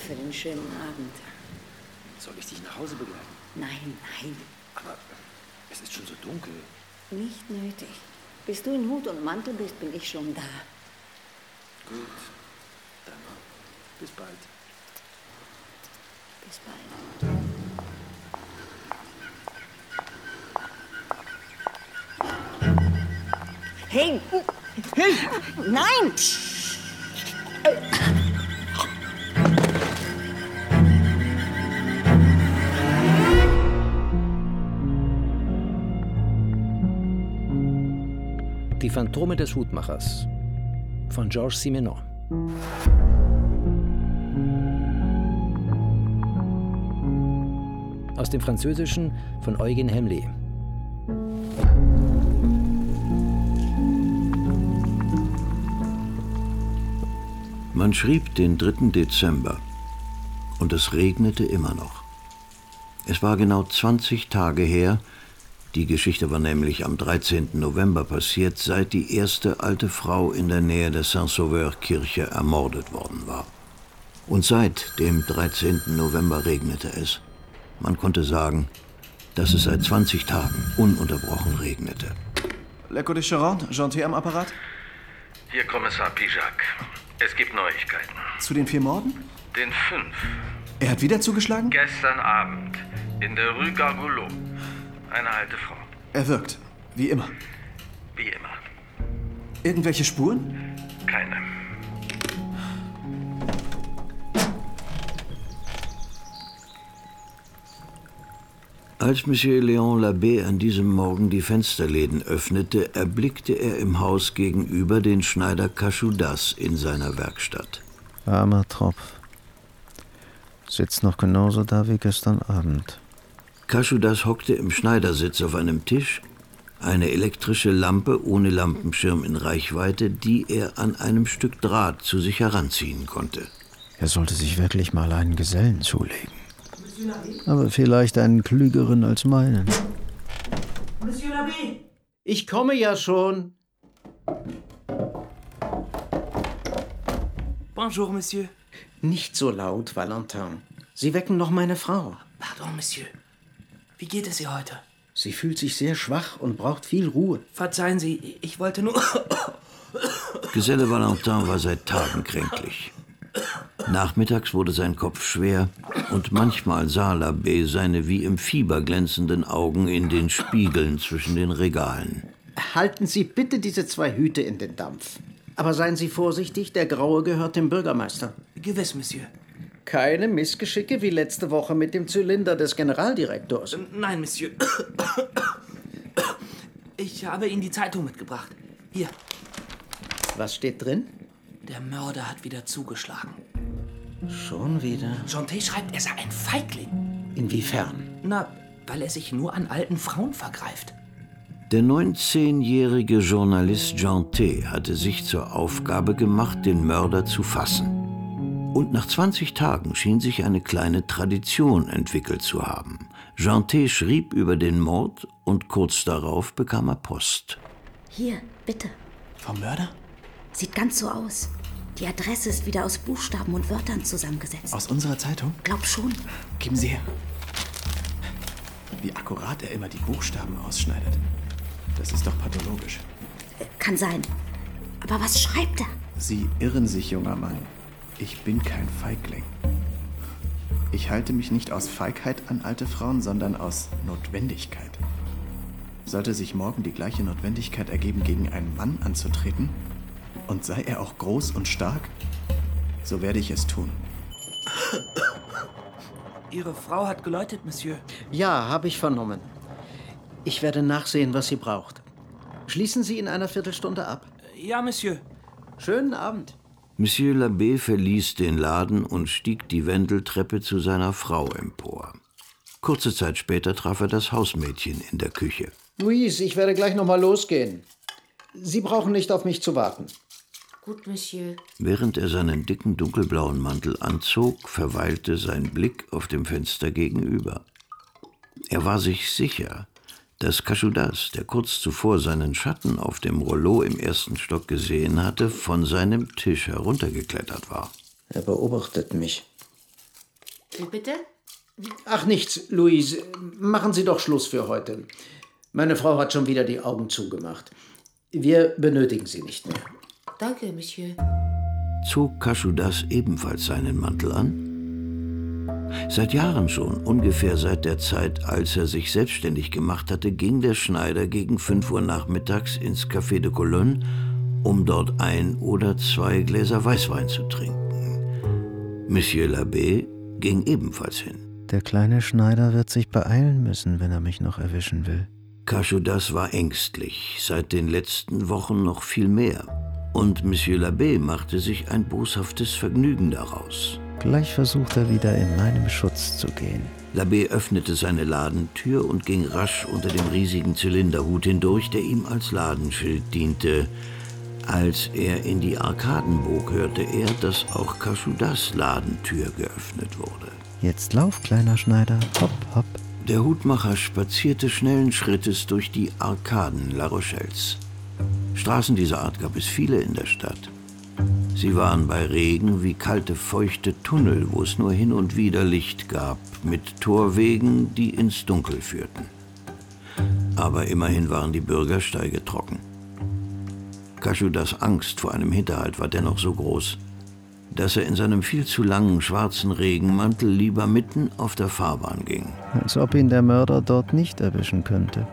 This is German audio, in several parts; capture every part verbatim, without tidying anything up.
für den schönen Abend. Soll ich dich nach Hause begleiten? Nein, nein. Aber es ist schon so dunkel. Nicht nötig. Bis du in Hut und Mantel bist, bin ich schon da. Gut. Dann bis bald. Bis bald. Hey! Hey! Nein! Die Phantome des Hutmachers von Georges Simenon. Aus dem Französischen von Eugen Hemley. Man schrieb den dritten Dezember und es regnete immer noch. Es war genau zwanzig Tage her, die Geschichte war nämlich am dreizehnten November passiert, seit die erste alte Frau in der Nähe der Saint-Sauveur-Kirche ermordet worden war. Und seit dem dreizehnten November regnete es. Man konnte sagen, dass es seit zwanzig Tagen ununterbrochen regnete. L'Echo de Charente, Janté am Apparat? Hier Kommissar Pijac. Es gibt Neuigkeiten. Zu den vier Morden? Den fünf. Er hat wieder zugeschlagen? Gestern Abend in der Rue Gargoulot. Eine alte Frau. Er wirkt, wie immer. Wie immer. Irgendwelche Spuren? Keine. Als Monsieur Léon Labbé an diesem Morgen die Fensterläden öffnete, erblickte er im Haus gegenüber den Schneider Cachodas in seiner Werkstatt. Armer Tropf. Sitzt noch genauso da wie gestern Abend. Cachodas hockte im Schneidersitz auf einem Tisch, eine elektrische Lampe ohne Lampenschirm in Reichweite, die er an einem Stück Draht zu sich heranziehen konnte. Er sollte sich wirklich mal einen Gesellen zulegen. Aber vielleicht einen klügeren als meinen. Monsieur Labbé! Ich komme ja schon. Bonjour, Monsieur. Nicht so laut, Valentin. Sie wecken noch meine Frau. Pardon, Monsieur. Wie geht es ihr heute? Sie fühlt sich sehr schwach und braucht viel Ruhe. Verzeihen Sie, ich wollte nur... Geselle Valentin war seit Tagen kränklich. Nachmittags wurde sein Kopf schwer und manchmal sah Labbé seine wie im Fieber glänzenden Augen in den Spiegeln zwischen den Regalen. Halten Sie bitte diese zwei Hüte in den Dampf. Aber seien Sie vorsichtig, der Graue gehört dem Bürgermeister. Gewiss, Monsieur. Keine Missgeschicke wie letzte Woche mit dem Zylinder des Generaldirektors. Nein, Monsieur. Ich habe Ihnen die Zeitung mitgebracht. Hier. Was steht drin? Der Mörder hat wieder zugeschlagen. Schon wieder? Janté schreibt, er sei ein Feigling. Inwiefern? Na, weil er sich nur an alten Frauen vergreift. Der neunzehnjährige Journalist Janté hatte sich zur Aufgabe gemacht, den Mörder zu fassen. Und nach zwanzig Tagen schien sich eine kleine Tradition entwickelt zu haben. Janté schrieb über den Mord und kurz darauf bekam er Post. Hier, bitte. Vom Mörder? Sieht ganz so aus. Die Adresse ist wieder aus Buchstaben und Wörtern zusammengesetzt. Aus unserer Zeitung? Glaub schon. Geben Sie her. Wie akkurat er immer die Buchstaben ausschneidet. Das ist doch pathologisch. Kann sein. Aber was schreibt er? Sie irren sich, junger Mann. Ich bin kein Feigling. Ich halte mich nicht aus Feigheit an alte Frauen, sondern aus Notwendigkeit. Sollte sich morgen die gleiche Notwendigkeit ergeben, gegen einen Mann anzutreten, und sei er auch groß und stark, so werde ich es tun. Ihre Frau hat geläutet, Monsieur. Ja, habe ich vernommen. Ich werde nachsehen, was sie braucht. Schließen Sie in einer Viertelstunde ab? Ja, Monsieur. Schönen Abend. Monsieur Labbé verließ den Laden und stieg die Wendeltreppe zu seiner Frau empor. Kurze Zeit später traf er das Hausmädchen in der Küche. Louise, ich werde gleich noch mal losgehen. Sie brauchen nicht auf mich zu warten. Gut, Monsieur. Während er seinen dicken dunkelblauen Mantel anzog, verweilte sein Blick auf dem Fenster gegenüber. Er war sich sicher, dass Cachodas, der kurz zuvor seinen Schatten auf dem Rollo im ersten Stock gesehen hatte, von seinem Tisch heruntergeklettert war. Er beobachtet mich. Wie bitte? Ach nichts, Louise. Machen Sie doch Schluss für heute. Meine Frau hat schon wieder die Augen zugemacht. Wir benötigen sie nicht mehr. Danke, Monsieur. Zog Cachudas ebenfalls seinen Mantel an? Seit Jahren schon, ungefähr seit der Zeit, als er sich selbstständig gemacht hatte, ging der Schneider gegen fünf Uhr nachmittags ins Café de Cologne, um dort ein oder zwei Gläser Weißwein zu trinken. Monsieur l'Abbé ging ebenfalls hin. Der kleine Schneider wird sich beeilen müssen, wenn er mich noch erwischen will. Cachudas war ängstlich, seit den letzten Wochen noch viel mehr. Und Monsieur l'Abbé machte sich ein boshaftes Vergnügen daraus. Gleich versucht er wieder in meinem Schutz zu gehen. L'Abbé öffnete seine Ladentür und ging rasch unter dem riesigen Zylinderhut hindurch, der ihm als Ladenschild diente. Als er in die Arkaden bog, hörte er, dass auch Cachudas Ladentür geöffnet wurde. Jetzt lauf, kleiner Schneider, hopp, hopp. Der Hutmacher spazierte schnellen Schrittes durch die Arkaden La Rochelles. Straßen dieser Art gab es viele in der Stadt. Sie waren bei Regen wie kalte, feuchte Tunnel, wo es nur hin und wieder Licht gab, mit Torwegen, die ins Dunkel führten. Aber immerhin waren die Bürgersteige trocken. Cachudas Angst vor einem Hinterhalt war dennoch so groß, dass er in seinem viel zu langen schwarzen Regenmantel lieber mitten auf der Fahrbahn ging. Als ob ihn der Mörder dort nicht erwischen könnte.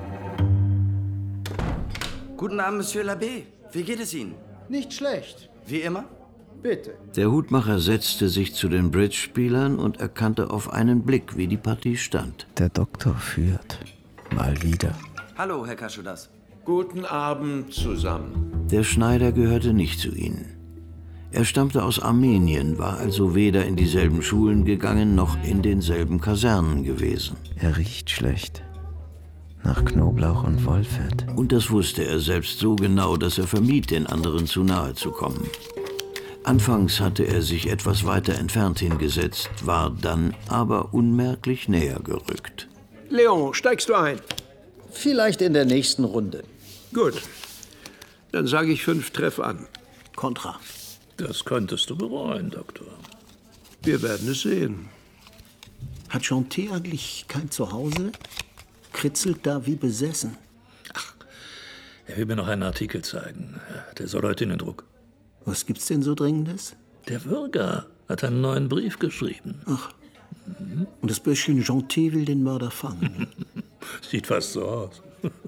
Guten Abend, Monsieur l'Abbé. Wie geht es Ihnen? Nicht schlecht. Wie immer? Bitte. Der Hutmacher setzte sich zu den Bridge-Spielern und erkannte auf einen Blick, wie die Partie stand. Der Doktor führt. Mal wieder. Hallo, Herr Cachudas. Guten Abend zusammen. Der Schneider gehörte nicht zu ihnen. Er stammte aus Armenien, war also weder in dieselben Schulen gegangen, noch in denselben Kasernen gewesen. Er riecht schlecht. Nach Knoblauch und Wollfett. Und das wusste er selbst so genau, dass er vermied, den anderen zu nahe zu kommen. Anfangs hatte er sich etwas weiter entfernt hingesetzt, war dann aber unmerklich näher gerückt. Leon, steigst du ein? Vielleicht in der nächsten Runde. Gut. Dann sage ich fünf Treff an. Kontra. Das könntest du bereuen, Doktor. Wir werden es sehen. Hat Jean-T eigentlich kein Zuhause? Kritzelt da wie besessen. Ach, er will mir noch einen Artikel zeigen. Der soll heute in den Druck. Was gibt's denn so Dringendes? Der Würger hat einen neuen Brief geschrieben. Ach, mhm. Und das Bürschchen Jean-T will den Mörder fangen. Sieht fast so aus.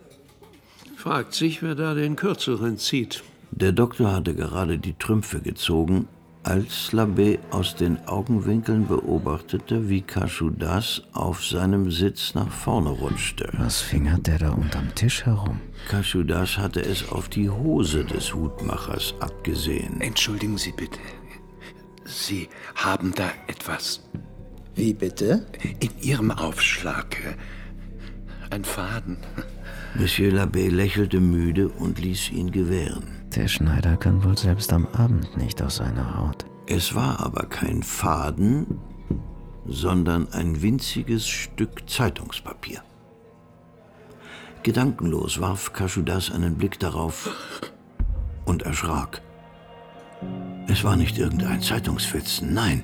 Fragt sich, wer da den Kürzeren zieht. Der Doktor hatte gerade die Trümpfe gezogen, als l'Abbé aus den Augenwinkeln beobachtete, wie Cachudas auf seinem Sitz nach vorne rutschte. Was fingert der da unterm Tisch herum? Cachudas hatte es auf die Hose des Hutmachers abgesehen. Entschuldigen Sie bitte. Sie haben da etwas. Wie bitte? In Ihrem Aufschlag. Ein Faden. Monsieur l'Abbé lächelte müde und ließ ihn gewähren. Der Schneider kann wohl selbst am Abend nicht aus seiner Haut. Es war aber kein Faden, sondern ein winziges Stück Zeitungspapier. Gedankenlos warf Cachudas einen Blick darauf und erschrak. Es war nicht irgendein Zeitungsfetzen, nein.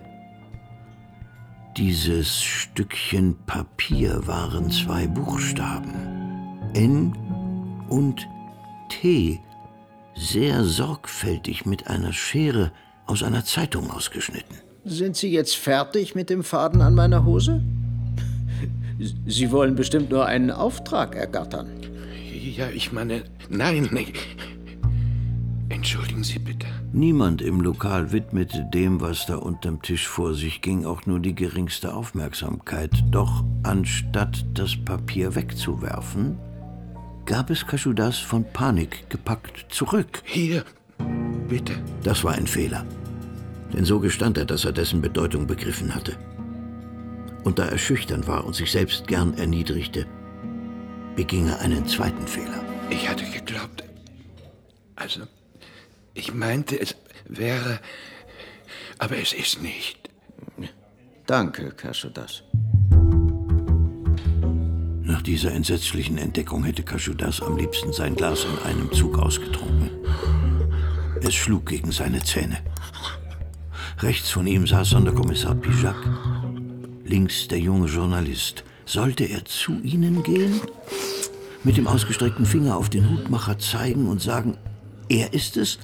Dieses Stückchen Papier waren zwei Buchstaben. N und T, sehr sorgfältig mit einer Schere aus einer Zeitung ausgeschnitten. Sind Sie jetzt fertig mit dem Faden an meiner Hose? Sie wollen bestimmt nur einen Auftrag ergattern. Ja, ich meine, nein, nein. Entschuldigen Sie bitte. Niemand im Lokal widmete dem, was da unterm Tisch vor sich ging, auch nur die geringste Aufmerksamkeit. Doch anstatt das Papier wegzuwerfen, gab es Cachudas von Panik gepackt zurück. Hier, bitte. Das war ein Fehler. Denn so gestand er, dass er dessen Bedeutung begriffen hatte. Und da er schüchtern war und sich selbst gern erniedrigte, beging er einen zweiten Fehler. Ich hatte geglaubt, also, ich meinte, es wäre, aber es ist nicht. Danke, Cachudas. Nach dieser entsetzlichen Entdeckung hätte Cachudas am liebsten sein Glas in einem Zug ausgetrunken. Es schlug gegen seine Zähne. Rechts von ihm saß Sonderkommissar Pijac, links der junge Journalist. Sollte er zu ihnen gehen? Mit dem ausgestreckten Finger auf den Hutmacher zeigen und sagen, er ist es?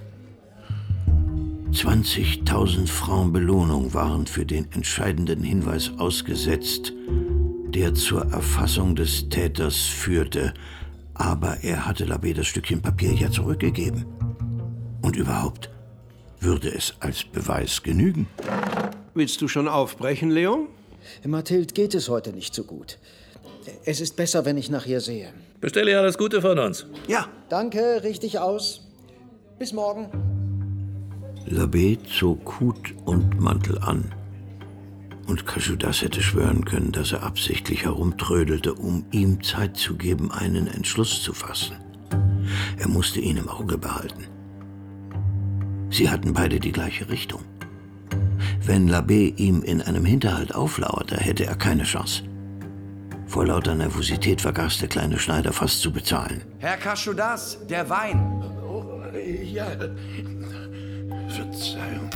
zwanzigtausend Francs Belohnung waren für den entscheidenden Hinweis ausgesetzt, der zur Erfassung des Täters führte. Aber er hatte Labbé das Stückchen Papier ja zurückgegeben. Und überhaupt, würde es als Beweis genügen? Willst du schon aufbrechen, Leon? Mathilde geht es heute nicht so gut. Es ist besser, wenn ich nach ihr sehe. Bestelle ihr alles Gute von uns. Ja. Danke, richtig aus. Bis morgen. Labbé zog Hut und Mantel an. Und Cachudas hätte schwören können, dass er absichtlich herumtrödelte, um ihm Zeit zu geben, einen Entschluss zu fassen. Er musste ihn im Auge behalten. Sie hatten beide die gleiche Richtung. Wenn Labbé ihm in einem Hinterhalt auflauerte, hätte er keine Chance. Vor lauter Nervosität vergaß der kleine Schneider fast zu bezahlen. Herr Cachudas, der Wein. Oh, ja. Verzeihung.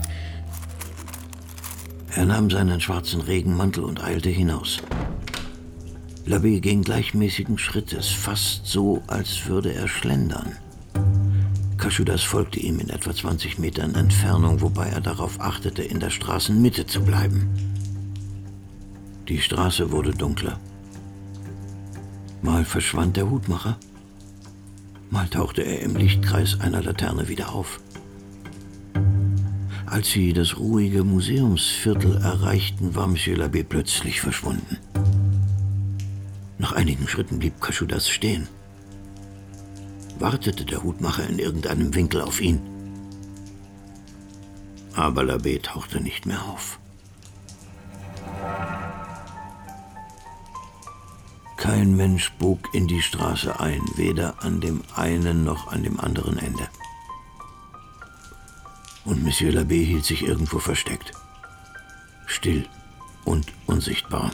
Er nahm seinen schwarzen Regenmantel und eilte hinaus. Labbé ging gleichmäßigen Schrittes, fast so, als würde er schlendern. Cachudas folgte ihm in etwa zwanzig Metern Entfernung, wobei er darauf achtete, in der Straßenmitte zu bleiben. Die Straße wurde dunkler. Mal verschwand der Hutmacher, mal tauchte er im Lichtkreis einer Laterne wieder auf. Als sie das ruhige Museumsviertel erreichten, war Monsieur Labbé plötzlich verschwunden. Nach einigen Schritten blieb Cachudas stehen. Wartete der Hutmacher in irgendeinem Winkel auf ihn. Aber Labbé tauchte nicht mehr auf. Kein Mensch bog in die Straße ein, weder an dem einen noch an dem anderen Ende. Und Monsieur Labbé hielt sich irgendwo versteckt. Still und unsichtbar.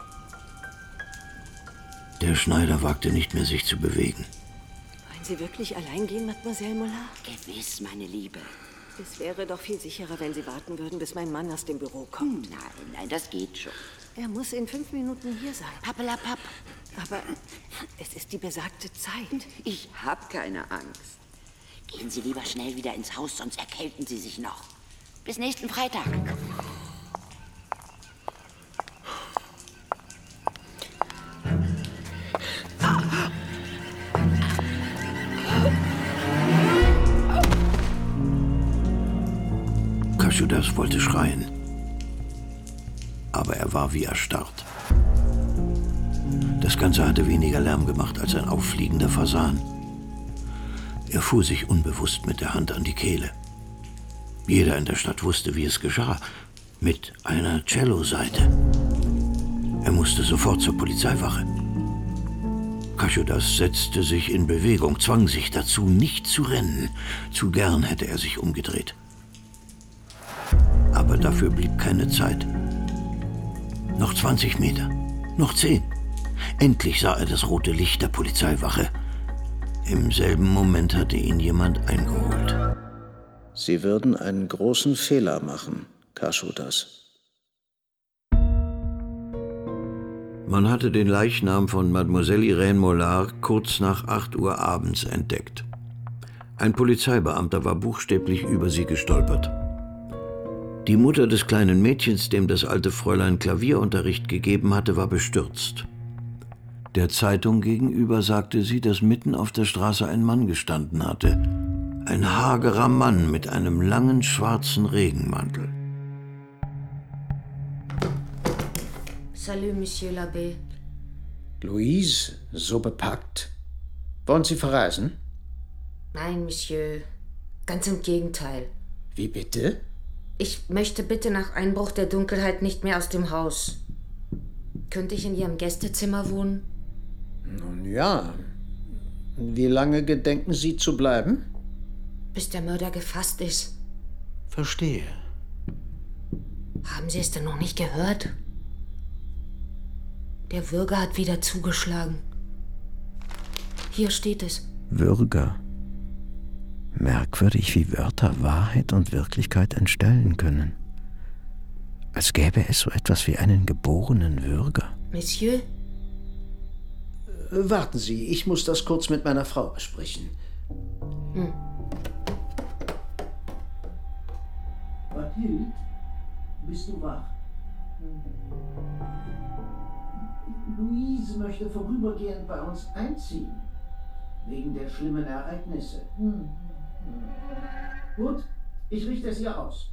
Der Schneider wagte nicht mehr, sich zu bewegen. Wollen Sie wirklich allein gehen, Mademoiselle Mollard? Gewiss, meine Liebe. Es wäre doch viel sicherer, wenn Sie warten würden, bis mein Mann aus dem Büro kommt. Nein, nein, das geht schon. Er muss in fünf Minuten hier sein. Pappelapapp. Aber es ist die besagte Zeit. Ich hab keine Angst. Gehen Sie lieber schnell wieder ins Haus, sonst erkälten Sie sich noch. Bis nächsten Freitag. Cachudas wollte schreien, aber er war wie erstarrt. Das Ganze hatte weniger Lärm gemacht als ein auffliegender Fasan. Er fuhr sich unbewusst mit der Hand an die Kehle. Jeder in der Stadt wusste, wie es geschah, mit einer Celloseite. Er musste sofort zur Polizeiwache. Cachudas setzte sich in Bewegung, zwang sich dazu, nicht zu rennen. Zu gern hätte er sich umgedreht. Aber dafür blieb keine Zeit. Noch zwanzig Meter, noch zehn. Endlich sah er das rote Licht der Polizeiwache. Im selben Moment hatte ihn jemand eingeholt. Sie würden einen großen Fehler machen, Cachudas. Man hatte den Leichnam von Mademoiselle Irène Mollard kurz nach acht Uhr abends entdeckt. Ein Polizeibeamter war buchstäblich über sie gestolpert. Die Mutter des kleinen Mädchens, dem das alte Fräulein Klavierunterricht gegeben hatte, war bestürzt. Der Zeitung gegenüber sagte sie, dass mitten auf der Straße ein Mann gestanden hatte. Ein hagerer Mann mit einem langen schwarzen Regenmantel. Salut, Monsieur Labbé. Louise, so bepackt. Wollen Sie verreisen? Nein, Monsieur. Ganz im Gegenteil. Wie bitte? Ich möchte bitte nach Einbruch der Dunkelheit nicht mehr aus dem Haus. Könnte ich in Ihrem Gästezimmer wohnen? Nun ja. Wie lange gedenken Sie zu bleiben? Bis der Mörder gefasst ist. Verstehe. Haben Sie es denn noch nicht gehört? Der Würger hat wieder zugeschlagen. Hier steht es. Würger. Merkwürdig, wie Wörter Wahrheit und Wirklichkeit entstellen können. Als gäbe es so etwas wie einen geborenen Würger. Monsieur? Äh, warten Sie, ich muss das kurz mit meiner Frau besprechen. Hm. Mathilde, bist du wach? Louise möchte vorübergehend bei uns einziehen. Wegen der schlimmen Ereignisse. Hm. Gut, ich richte es ihr aus.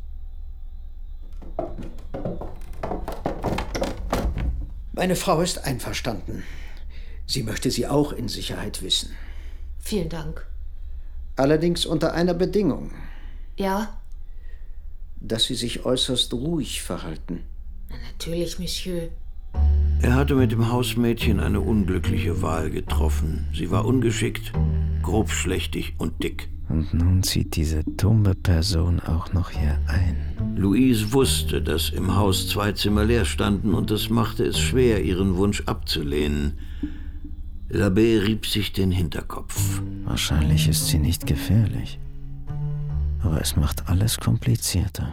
Meine Frau ist einverstanden. Sie möchte sie auch in Sicherheit wissen. Vielen Dank. Allerdings unter einer Bedingung. Ja? Dass Sie sich äußerst ruhig verhalten. Na, natürlich, Monsieur. Er hatte mit dem Hausmädchen eine unglückliche Wahl getroffen. Sie war ungeschickt, grobschlächtig und dick. Und nun zieht diese dumme Person auch noch hier ein. Louise wusste, dass im Haus zwei Zimmer leer standen und das machte es schwer, ihren Wunsch abzulehnen. L'Abbé rieb sich den Hinterkopf. Wahrscheinlich ist sie nicht gefährlich. Aber es macht alles komplizierter.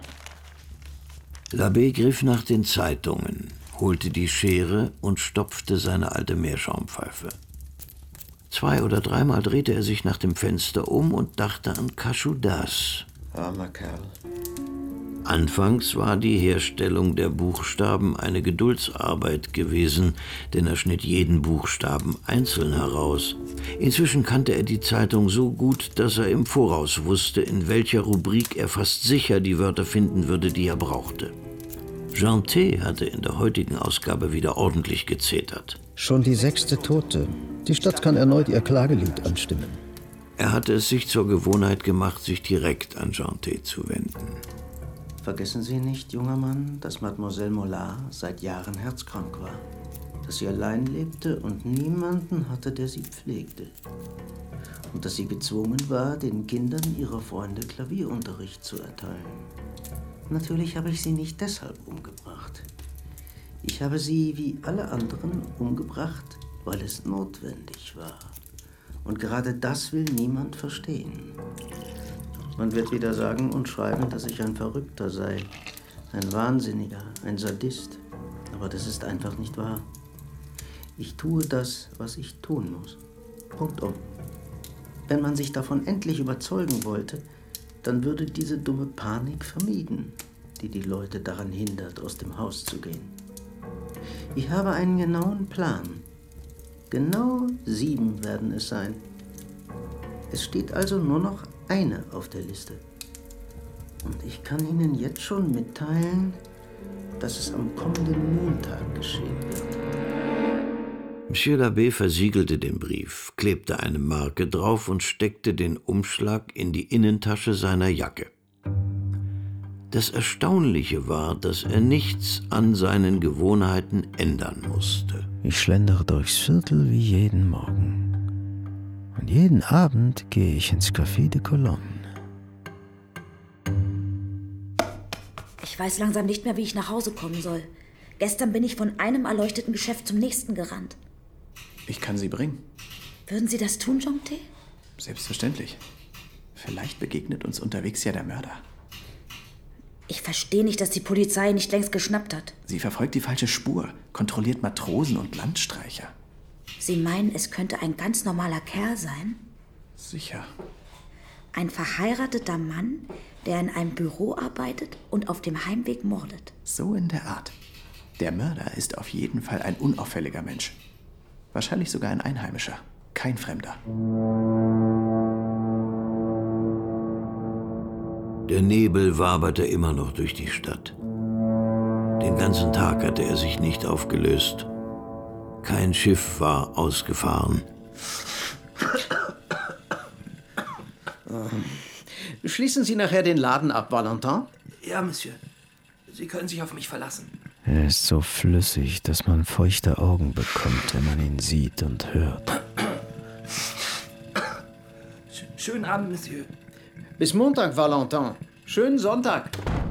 L'Abbé griff nach den Zeitungen, holte die Schere und stopfte seine alte Meerschaumpfeife. Zwei- oder dreimal drehte er sich nach dem Fenster um und dachte an Cachodas. Armer Kerl. Anfangs war die Herstellung der Buchstaben eine Geduldsarbeit gewesen, denn er schnitt jeden Buchstaben einzeln heraus. Inzwischen kannte er die Zeitung so gut, dass er im Voraus wusste, in welcher Rubrik er fast sicher die Wörter finden würde, die er brauchte. Jeantet hatte in der heutigen Ausgabe wieder ordentlich gezetert. Schon die sechste Tote. Die Stadt kann erneut ihr Klagelied anstimmen. Er hatte es sich zur Gewohnheit gemacht, sich direkt an Jeantet zu wenden. Vergessen Sie nicht, junger Mann, dass Mademoiselle Mollard seit Jahren herzkrank war. Dass sie allein lebte und niemanden hatte, der sie pflegte. Und dass sie gezwungen war, den Kindern ihrer Freunde Klavierunterricht zu erteilen. Natürlich habe ich sie nicht deshalb umgebracht. Ich habe sie wie alle anderen umgebracht, weil es notwendig war. Und gerade das will niemand verstehen. Man wird wieder sagen und schreiben, dass ich ein Verrückter sei, ein Wahnsinniger, ein Sadist. Aber das ist einfach nicht wahr. Ich tue das, was ich tun muss. Punktum. Wenn man sich davon endlich überzeugen wollte, dann würde diese dumme Panik vermieden, die die Leute daran hindert, aus dem Haus zu gehen. Ich habe einen genauen Plan. Genau sieben werden es sein. Es steht also nur noch eine auf der Liste. Und ich kann Ihnen jetzt schon mitteilen, dass es am kommenden Montag geschehen wird. Monsieur l'Abbé versiegelte den Brief, klebte eine Marke drauf und steckte den Umschlag in die Innentasche seiner Jacke. Das Erstaunliche war, dass er nichts an seinen Gewohnheiten ändern musste. Ich schlendere durchs Viertel wie jeden Morgen. Und jeden Abend gehe ich ins Café de Colonne. Ich weiß langsam nicht mehr, wie ich nach Hause kommen soll. Gestern bin ich von einem erleuchteten Geschäft zum nächsten gerannt. Ich kann Sie bringen. Würden Sie das tun, Jeantet? Selbstverständlich. Vielleicht begegnet uns unterwegs ja der Mörder. Ich verstehe nicht, dass die Polizei nicht längst geschnappt hat. Sie verfolgt die falsche Spur, kontrolliert Matrosen und Landstreicher. Sie meinen, es könnte ein ganz normaler Kerl sein? Sicher. Ein verheirateter Mann, der in einem Büro arbeitet und auf dem Heimweg mordet. So in der Art. Der Mörder ist auf jeden Fall ein unauffälliger Mensch. Wahrscheinlich sogar ein Einheimischer, kein Fremder. Der Nebel waberte immer noch durch die Stadt. Den ganzen Tag hatte er sich nicht aufgelöst. Kein Schiff war ausgefahren. Schließen Sie nachher den Laden ab, Valentin? Ja, Monsieur. Sie können sich auf mich verlassen. Er ist so flüssig, dass man feuchte Augen bekommt, wenn man ihn sieht und hört. Schönen Abend, Monsieur. Bis Montag, Valentin. Schönen Sonntag.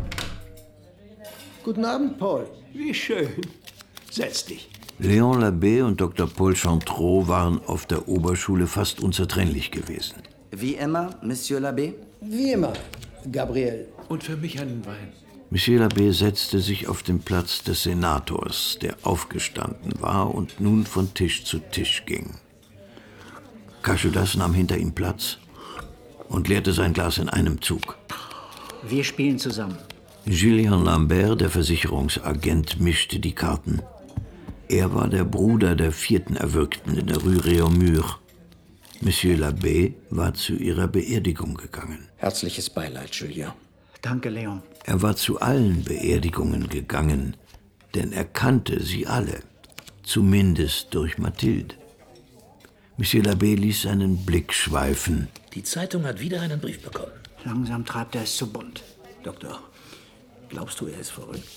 Guten Abend, Paul. Wie schön. Setz dich. Léon l'Abbé und Doktor Paul Chantreau waren auf der Oberschule fast unzertrennlich gewesen. Wie immer, Monsieur l'Abbé? Wie immer, Gabriel. Und für mich einen Wein. Monsieur l'Abbé setzte sich auf den Platz des Senators, der aufgestanden war und nun von Tisch zu Tisch ging. Cachodas nahm hinter ihm Platz und leerte sein Glas in einem Zug. Wir spielen zusammen. Julien Lambert, der Versicherungsagent, mischte die Karten. Er war der Bruder der vierten Erwürgten in der Rue Réaumur. Monsieur l'Abbé war zu ihrer Beerdigung gegangen. Herzliches Beileid, Julien. Danke, Leon. Er war zu allen Beerdigungen gegangen, denn er kannte sie alle, zumindest durch Mathilde. Monsieur l'Abbé ließ seinen Blick schweifen. Die Zeitung hat wieder einen Brief bekommen. Langsam treibt er es zu bunt. Doktor, glaubst du, er ist verrückt?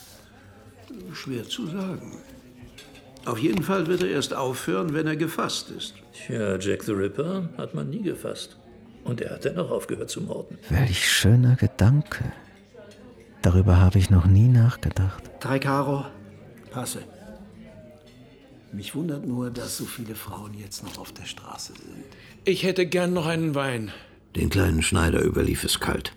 Schwer zu sagen. Auf jeden Fall wird er erst aufhören, wenn er gefasst ist. Tja, Jack the Ripper hat man nie gefasst. Und er hat dennoch aufgehört zu morden. Welch schöner Gedanke. Darüber habe ich noch nie nachgedacht. Drei Karo, passe. Mich wundert nur, dass so viele Frauen jetzt noch auf der Straße sind. Ich hätte gern noch einen Wein. Den kleinen Schneider überlief es kalt.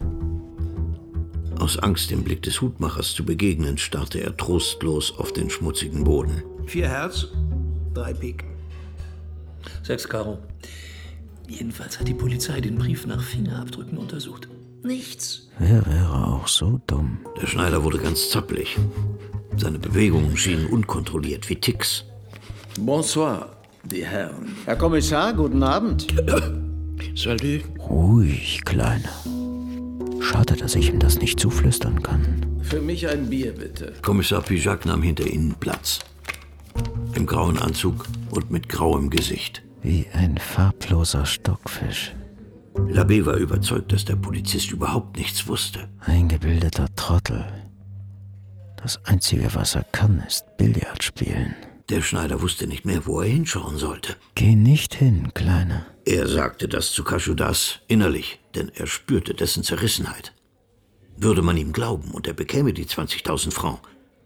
Aus Angst, dem Blick des Hutmachers zu begegnen, starrte er trostlos auf den schmutzigen Boden. Vier Herz, drei Pik. Sechs Karo. Jedenfalls hat die Polizei den Brief nach Fingerabdrücken untersucht. Nichts. Wer wäre auch so dumm? Der Schneider wurde ganz zappelig. Seine Bewegungen schienen unkontrolliert wie Ticks. Bonsoir, die Herren. Herr Kommissar, guten Abend. Salut. Ruhig, Kleiner. Schade, dass ich ihm das nicht zuflüstern kann. Für mich ein Bier, bitte. Kommissar Pijac nahm hinter ihnen Platz. Im grauen Anzug und mit grauem Gesicht. Wie ein farbloser Stockfisch. L'Abbé war überzeugt, dass der Polizist überhaupt nichts wusste. Eingebildeter Trottel. Das Einzige, was er kann, ist Billard spielen. Der Schneider wusste nicht mehr, wo er hinschauen sollte. Geh nicht hin, Kleiner. Er sagte das zu Cachodas innerlich, denn er spürte dessen Zerrissenheit. Würde man ihm glauben und er bekäme die zwanzigtausend Francs?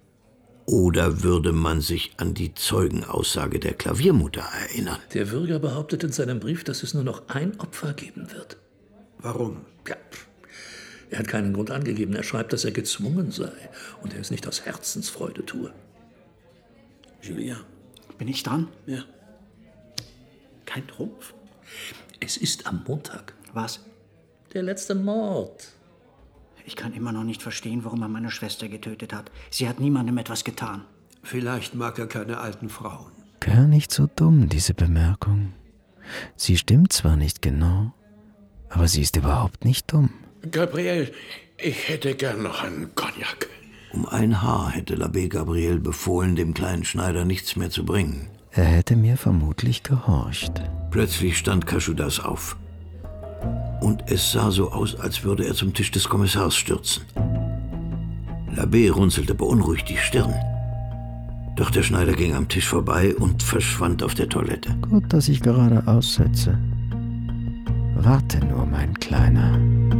Oder würde man sich an die Zeugenaussage der Klaviermutter erinnern? Der Würger behauptet in seinem Brief, dass es nur noch ein Opfer geben wird. Warum? Ja, er hat keinen Grund angegeben. Er schreibt, dass er gezwungen sei und er es nicht aus Herzensfreude tue. Julien, bin ich dran? Ja. Kein Trumpf? Es ist am Montag. Was? Der letzte Mord. Ich kann immer noch nicht verstehen, warum er meine Schwester getötet hat. Sie hat niemandem etwas getan. Vielleicht mag er keine alten Frauen. Gar nicht so dumm, diese Bemerkung. Sie stimmt zwar nicht genau, aber sie ist überhaupt nicht dumm. Gabriel, ich hätte gern noch einen Cognac. Um ein Haar hätte l'Abbé Gabriel befohlen, dem kleinen Schneider nichts mehr zu bringen. Er hätte mir vermutlich gehorcht. Plötzlich stand Cachodas auf. Und es sah so aus, als würde er zum Tisch des Kommissars stürzen. L'Abbé runzelte beunruhigt die Stirn. Doch der Schneider ging am Tisch vorbei und verschwand auf der Toilette. Gut, dass ich gerade aussetze. Warte nur, mein Kleiner.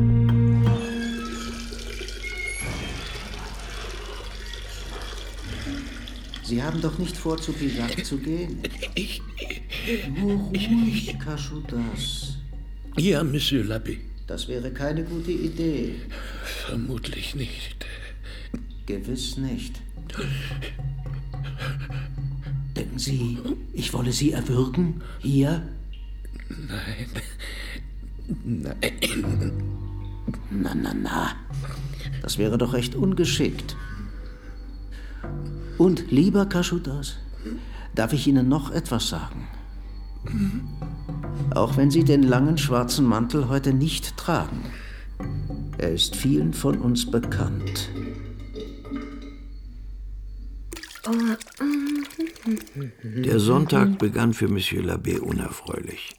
Sie haben doch nicht vor, zu Pijac zu gehen. Ich... Nur ruhig, Cachodas. Ja, Monsieur l'Abbé. Das wäre keine gute Idee. Vermutlich nicht. Gewiss nicht. Denken Sie, ich wolle Sie erwürgen? Hier? Nein. Nein. Na, na, na. Das wäre doch recht ungeschickt. Und, lieber Cachodas, darf ich Ihnen noch etwas sagen? Auch wenn Sie den langen schwarzen Mantel heute nicht tragen. Er ist vielen von uns bekannt. Der Sonntag begann für Monsieur l'Abbé unerfreulich.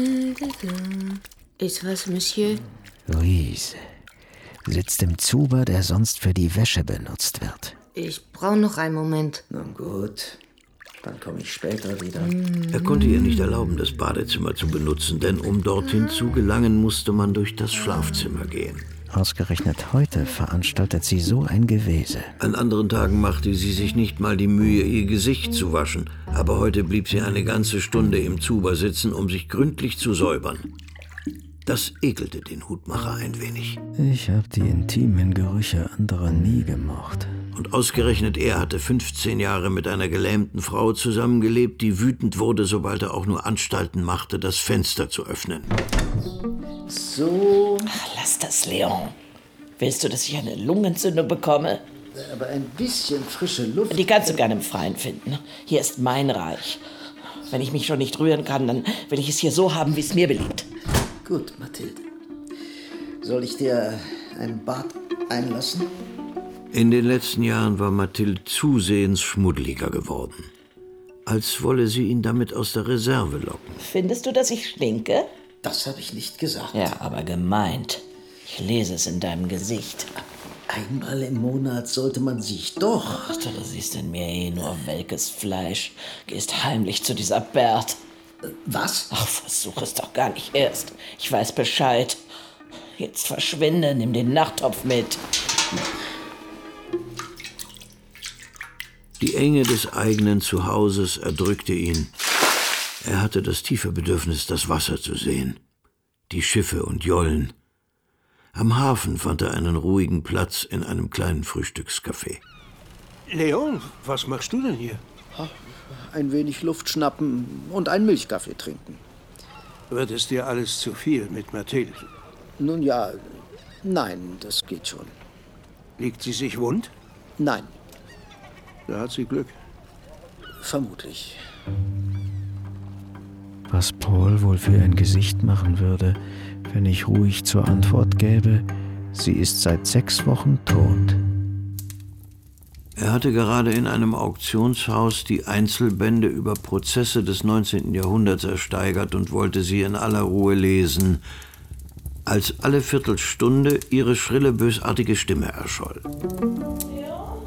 Ist was, Monsieur? Louise sitzt im Zuber, der sonst für die Wäsche benutzt wird. Ich brauche noch einen Moment. Na gut, dann komme ich später wieder. Er konnte ihr nicht erlauben, das Badezimmer zu benutzen, denn um dorthin zu gelangen, musste man durch das Schlafzimmer gehen. Ausgerechnet heute veranstaltet sie so ein Gewese. An anderen Tagen machte sie sich nicht mal die Mühe, ihr Gesicht zu waschen. Aber heute blieb sie eine ganze Stunde im Zuber sitzen, um sich gründlich zu säubern. Das ekelte den Hutmacher ein wenig. Ich habe die intimen Gerüche anderer nie gemocht. Und ausgerechnet er hatte fünfzehn Jahre mit einer gelähmten Frau zusammengelebt, die wütend wurde, sobald er auch nur Anstalten machte, das Fenster zu öffnen. So. Ach, lass das, Leon. Willst du, dass ich eine Lungenentzündung bekomme? Aber ein bisschen frische Luft. Die kannst du gerne im Freien finden. Hier ist mein Reich. Wenn ich mich schon nicht rühren kann, dann will ich es hier so haben, wie es mir beliebt. Gut, Mathilde. Soll ich dir ein Bad einlassen? In den letzten Jahren war Mathilde zusehends schmuddeliger geworden. Als wolle sie ihn damit aus der Reserve locken. Findest du, dass ich stinke? Das habe ich nicht gesagt. Ja, aber gemeint. Ich lese es in deinem Gesicht. Einmal im Monat sollte man sich doch... Ach, du siehst in mir eh nur welkes Fleisch. Gehst heimlich zu dieser Bert. Was? Ach, versuch es doch gar nicht erst. Ich weiß Bescheid. Jetzt verschwinde, nimm den Nachttopf mit. Die Enge des eigenen Zuhauses erdrückte ihn. Er hatte das tiefe Bedürfnis, das Wasser zu sehen. Die Schiffe und Jollen. Am Hafen fand er einen ruhigen Platz in einem kleinen Frühstückscafé. Leon, was machst du denn hier? Ein wenig Luft schnappen und einen Milchkaffee trinken. Wird es dir alles zu viel mit Mathilde? Nun ja, nein, das geht schon. Liegt sie sich wund? Nein. Da hat sie Glück. Vermutlich. Was Paul wohl für ein Gesicht machen würde, wenn ich ruhig zur Antwort gäbe, sie ist seit sechs Wochen tot. Er hatte gerade in einem Auktionshaus die Einzelbände über Prozesse des neunzehnten Jahrhunderts ersteigert und wollte sie in aller Ruhe lesen, als alle Viertelstunde ihre schrille, bösartige Stimme erscholl. Leon?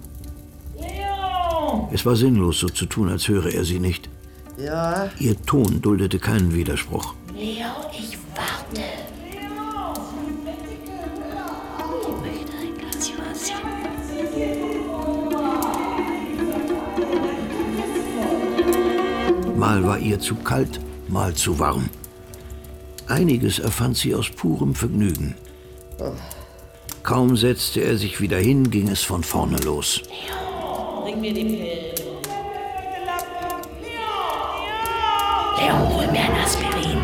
Leon! Es war sinnlos, so zu tun, als höre er sie nicht. Ja? Ihr Ton duldete keinen Widerspruch. Leon, ich warte. Ich möchte ein Glas Wasser. Mal war ihr zu kalt, mal zu warm. Einiges erfand sie aus purem Vergnügen. Kaum setzte er sich wieder hin, ging es von vorne los. Bring mir die Pillen. Leon, hol mir ein Aspirin.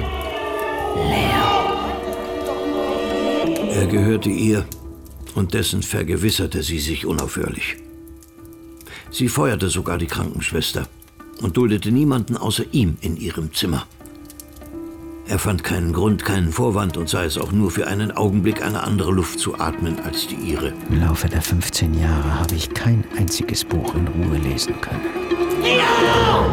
Leon. Er gehörte ihr, und dessen vergewisserte sie sich unaufhörlich. Sie feuerte sogar die Krankenschwester und duldete niemanden außer ihm in ihrem Zimmer. Er fand keinen Grund, keinen Vorwand und sei es auch nur für einen Augenblick eine andere Luft zu atmen als die ihre. Im Laufe der fünfzehn Jahre habe ich kein einziges Buch in Ruhe lesen können. Leon!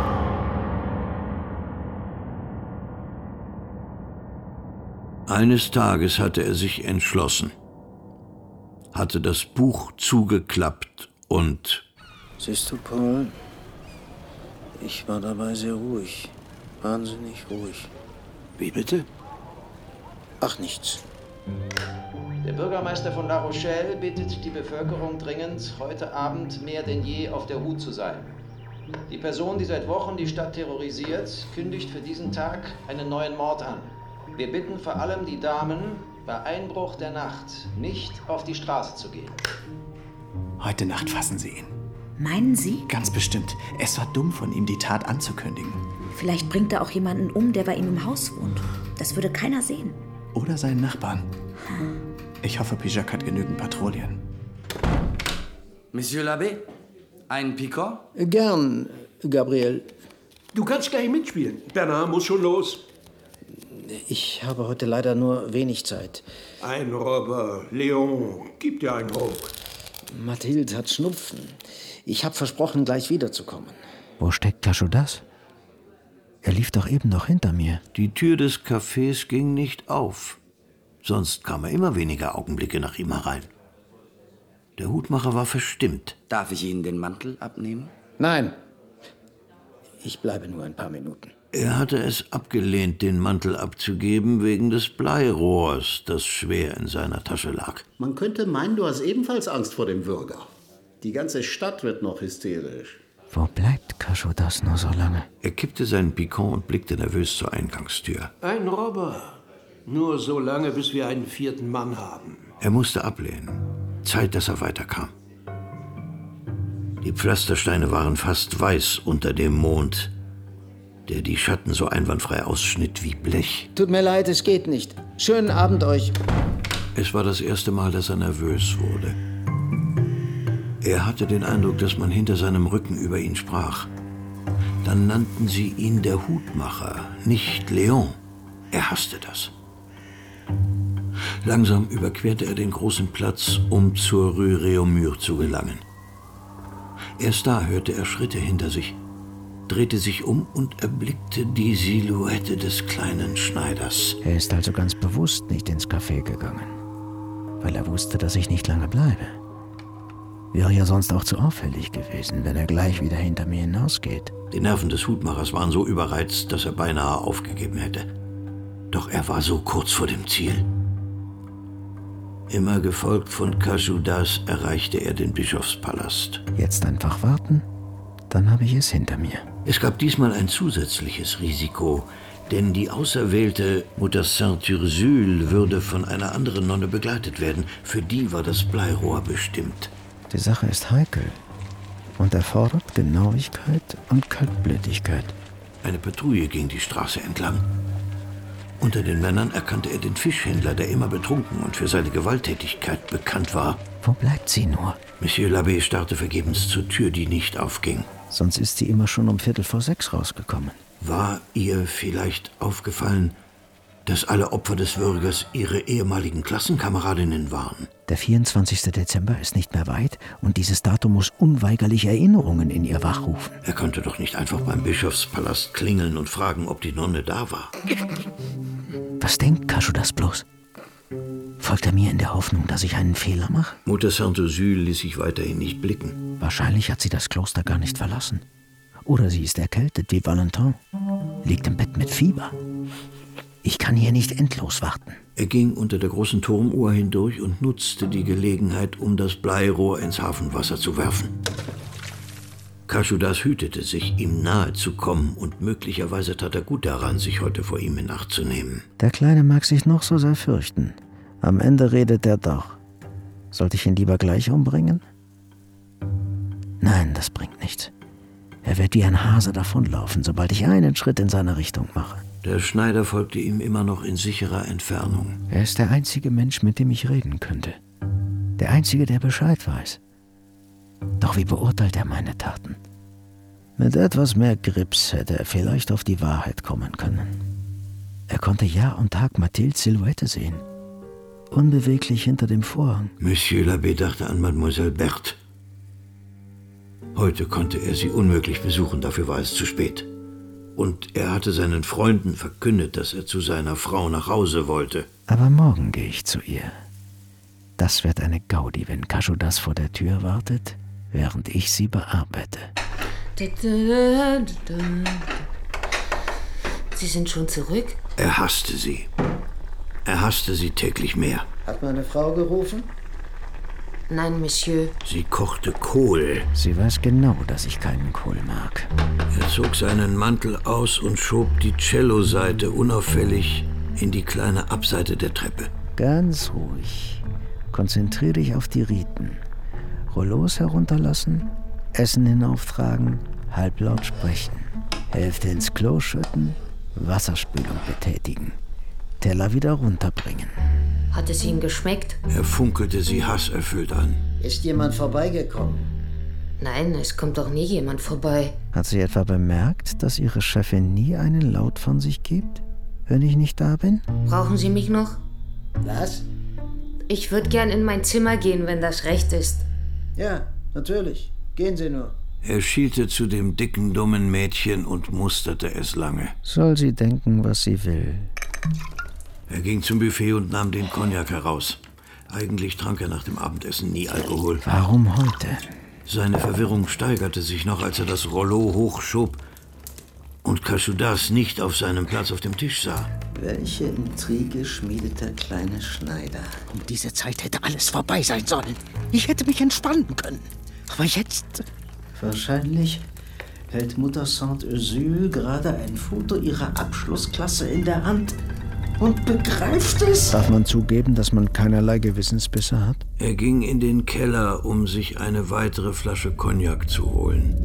Eines Tages hatte er sich entschlossen, hatte das Buch zugeklappt und... Siehst du, Paul, ich war dabei sehr ruhig, wahnsinnig ruhig. Wie bitte? Ach, nichts. Der Bürgermeister von La Rochelle bittet die Bevölkerung dringend, heute Abend mehr denn je auf der Hut zu sein. Die Person, die seit Wochen die Stadt terrorisiert, kündigt für diesen Tag einen neuen Mord an. Wir bitten vor allem die Damen, bei Einbruch der Nacht nicht auf die Straße zu gehen. Heute Nacht fassen Sie ihn. Meinen Sie? Ganz bestimmt. Es war dumm von ihm, die Tat anzukündigen. Vielleicht bringt er auch jemanden um, der bei ihm im Haus wohnt. Das würde keiner sehen. Oder seinen Nachbarn. Ich hoffe, Pijac hat genügend Patrouillen. Monsieur l'Abbé, ein Picot? Gern, Gabriel. Du kannst gleich mitspielen. Bernard muss schon los. Ich habe heute leider nur wenig Zeit. Ein Robber. Leon, gib dir einen Ruck. Mathilde hat Schnupfen. Ich habe versprochen, gleich wiederzukommen. Wo steckt Cachodas? Er lief doch eben noch hinter mir. Die Tür des Cafés ging nicht auf. Sonst kam er immer weniger Augenblicke nach ihm herein. Der Hutmacher war verstimmt. Darf ich Ihnen den Mantel abnehmen? Nein. Ich bleibe nur ein paar Minuten. Er hatte es abgelehnt, den Mantel abzugeben, wegen des Bleirohrs, das schwer in seiner Tasche lag. Man könnte meinen, du hast ebenfalls Angst vor dem Würger. Die ganze Stadt wird noch hysterisch. Wo bleibt Cachodas nur so lange? Er kippte seinen Picon und blickte nervös zur Eingangstür. Ein Robber. Nur so lange, bis wir einen vierten Mann haben. Er musste ablehnen. Zeit, dass er weiterkam. Die Pflastersteine waren fast weiß unter dem Mond, der die Schatten so einwandfrei ausschnitt wie Blech. Tut mir leid, es geht nicht. Schönen Abend euch. Es war das erste Mal, dass er nervös wurde. Er hatte den Eindruck, dass man hinter seinem Rücken über ihn sprach. Dann nannten sie ihn der Hutmacher, nicht Léon. Er hasste das. Langsam überquerte er den großen Platz, um zur Rue Réaumur zu gelangen. Erst da hörte er Schritte hinter sich, drehte sich um und erblickte die Silhouette des kleinen Schneiders. Er ist also ganz bewusst nicht ins Café gegangen, weil er wusste, dass ich nicht lange bleibe. Wäre ja sonst auch zu auffällig gewesen, wenn er gleich wieder hinter mir hinausgeht. Die Nerven des Hutmachers waren so überreizt, dass er beinahe aufgegeben hätte. Doch er war so kurz vor dem Ziel. Immer gefolgt von Cajudas erreichte er den Bischofspalast. Jetzt einfach warten, dann habe ich es hinter mir. Es gab diesmal ein zusätzliches Risiko, denn die auserwählte Mutter Sainte-Ursule würde von einer anderen Nonne begleitet werden. Für die war das Bleirohr bestimmt. Die Sache ist heikel und erfordert Genauigkeit und Kaltblütigkeit. Eine Patrouille ging die Straße entlang. Unter den Männern erkannte er den Fischhändler, der immer betrunken und für seine Gewalttätigkeit bekannt war. Wo bleibt sie nur? Monsieur l'Abbé starrte vergebens zur Tür, die nicht aufging. Sonst ist sie immer schon um Viertel vor sechs rausgekommen. War ihr vielleicht aufgefallen, dass alle Opfer des Würgers ihre ehemaligen Klassenkameradinnen waren? Der vierundzwanzigste Dezember ist nicht mehr weit und dieses Datum muss unweigerlich Erinnerungen in ihr wachrufen. Er konnte doch nicht einfach beim Bischofspalast klingeln und fragen, ob die Nonne da war. Was denkt Cajudas bloß? Folgt er mir in der Hoffnung, dass ich einen Fehler mache? Mutter Sainte-Ursule ließ sich weiterhin nicht blicken. Wahrscheinlich hat sie das Kloster gar nicht verlassen. Oder sie ist erkältet wie Valentin, liegt im Bett mit Fieber. Ich kann hier nicht endlos warten. Er ging unter der großen Turmuhr hindurch und nutzte die Gelegenheit, um das Bleirohr ins Hafenwasser zu werfen. Cajudas hütete sich, ihm nahe zu kommen, und möglicherweise tat er gut daran, sich heute vor ihm in Acht zu nehmen. Der Kleine mag sich noch so sehr fürchten. Am Ende redet er doch. Sollte ich ihn lieber gleich umbringen? Nein, das bringt nichts. Er wird wie ein Hase davonlaufen, sobald ich einen Schritt in seine Richtung mache. Der Schneider folgte ihm immer noch in sicherer Entfernung. Er ist der einzige Mensch, mit dem ich reden könnte. Der einzige, der Bescheid weiß. Doch wie beurteilt er meine Taten? Mit etwas mehr Grips hätte er vielleicht auf die Wahrheit kommen können. Er konnte Jahr und Tag Mathildes Silhouette sehen. Unbeweglich hinter dem Vorhang. Monsieur l'Abbé dachte an Mademoiselle Berthe. Heute konnte er sie unmöglich besuchen, dafür war es zu spät. Und er hatte seinen Freunden verkündet, dass er zu seiner Frau nach Hause wollte. Aber morgen gehe ich zu ihr. Das wird eine Gaudi, wenn Cajudas vor der Tür wartet, während ich sie bearbeite. Sie sind schon zurück? Er hasste sie. Er hasste sie täglich mehr. Hat meine Frau gerufen? Nein, Monsieur. Sie kochte Kohl. Sie weiß genau, dass ich keinen Kohl mag. Er zog seinen Mantel aus und schob die Celloseite unauffällig in die kleine Abseite der Treppe. Ganz ruhig. Konzentriere dich auf die Riten. Rollos herunterlassen, Essen hinauftragen, halblaut sprechen. Hälfte ins Klo schütten, Wasserspülung betätigen. Teller wieder runterbringen. Hat es Ihnen geschmeckt? Er funkelte sie hasserfüllt an. Ist jemand vorbeigekommen? Nein, es kommt doch nie jemand vorbei. Hat sie etwa bemerkt, dass ihre Chefin nie einen Laut von sich gibt, wenn ich nicht da bin? Brauchen Sie mich noch? Was? Ich würde gern in mein Zimmer gehen, wenn das recht ist. Ja, natürlich. Gehen Sie nur. Er schielte zu dem dicken, dummen Mädchen und musterte es lange. Soll sie denken, was sie will. Er ging zum Buffet und nahm den Cognac heraus. Eigentlich trank er nach dem Abendessen nie Alkohol. Warum heute? Seine Verwirrung steigerte sich noch, als er das Rollo hochschob und Cajudas nicht auf seinem Platz auf dem Tisch sah. Welche Intrige schmiedet der kleine Schneider? Um diese Zeit hätte alles vorbei sein sollen. Ich hätte mich entspannen können. Aber jetzt... Wahrscheinlich hält Mutter Sainte-Ursule gerade ein Foto ihrer Abschlussklasse in der Hand und begreift es? Darf man zugeben, dass man keinerlei Gewissensbisse hat? Er ging in den Keller, um sich eine weitere Flasche Cognac zu holen.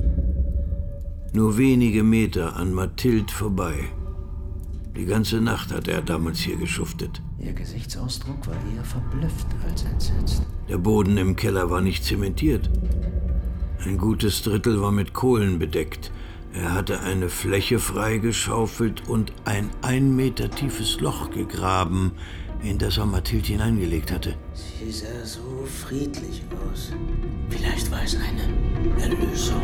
Nur wenige Meter an Mathilde vorbei. Die ganze Nacht hat er damals hier geschuftet. Ihr Gesichtsausdruck war eher verblüfft als entsetzt. Der Boden im Keller war nicht zementiert. Ein gutes Drittel war mit Kohlen bedeckt. Er hatte eine Fläche freigeschaufelt und ein ein Meter tiefes Loch gegraben, in das er Mathilde hineingelegt hatte. Sie sah so friedlich aus. Vielleicht war es eine Erlösung.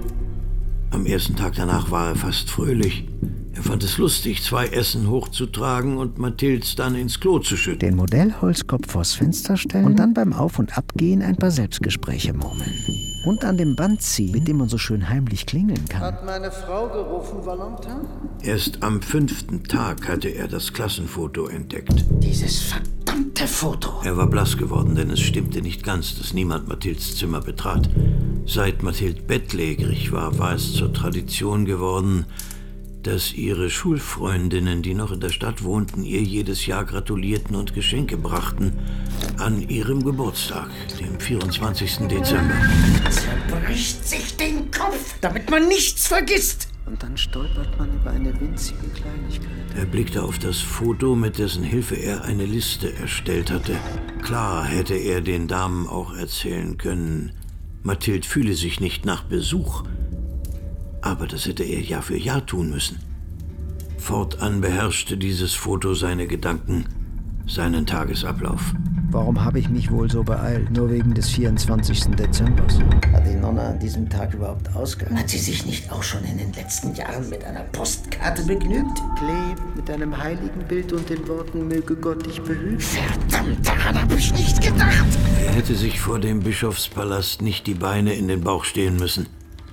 Am ersten Tag danach war er fast fröhlich. Er fand es lustig, zwei Essen hochzutragen und Mathildes dann ins Klo zu schütten. Den Modellholzkopf vors Fenster stellen und dann beim Auf- und Abgehen ein paar Selbstgespräche murmeln. Und an dem Band ziehen, mit dem man so schön heimlich klingeln kann. Hat meine Frau gerufen, Valentin? Erst am fünften Tag hatte er das Klassenfoto entdeckt. Dieses verdammte Foto. Er war blass geworden, denn es stimmte nicht ganz, dass niemand Mathildes Zimmer betrat. Seit Mathilde bettlägerig war, war es zur Tradition geworden, dass ihre Schulfreundinnen, die noch in der Stadt wohnten, ihr jedes Jahr gratulierten und Geschenke brachten. An ihrem Geburtstag, dem vierundzwanzigsten Dezember. Zerbricht sich den Kopf, damit man nichts vergisst. Und dann stolpert man über eine winzige Kleinigkeit. Er blickte auf das Foto, mit dessen Hilfe er eine Liste erstellt hatte. Klar hätte er den Damen auch erzählen können, Mathilde fühle sich nicht nach Besuch. Aber das hätte er Jahr für Jahr tun müssen. Fortan beherrschte dieses Foto seine Gedanken, seinen Tagesablauf. Warum habe ich mich wohl so beeilt? Nur wegen des vierundzwanzigsten Dezembers. Hat die Nonne an diesem Tag überhaupt ausgegangen? Hat sie sich nicht auch schon in den letzten Jahren mit einer Postkarte begnügt? Klee mit einem Heiligenbild und den Worten, möge Gott dich behüten. Verdammt, daran habe ich nicht gedacht. Er hätte sich vor dem Bischofspalast nicht die Beine in den Bauch stehen müssen.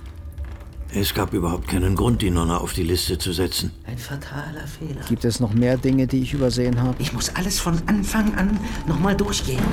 Es gab überhaupt keinen Grund, die Nonne auf die Liste zu setzen. Ein fataler Fehler. Gibt es noch mehr Dinge, die ich übersehen habe? Ich muss alles von Anfang an nochmal durchgehen.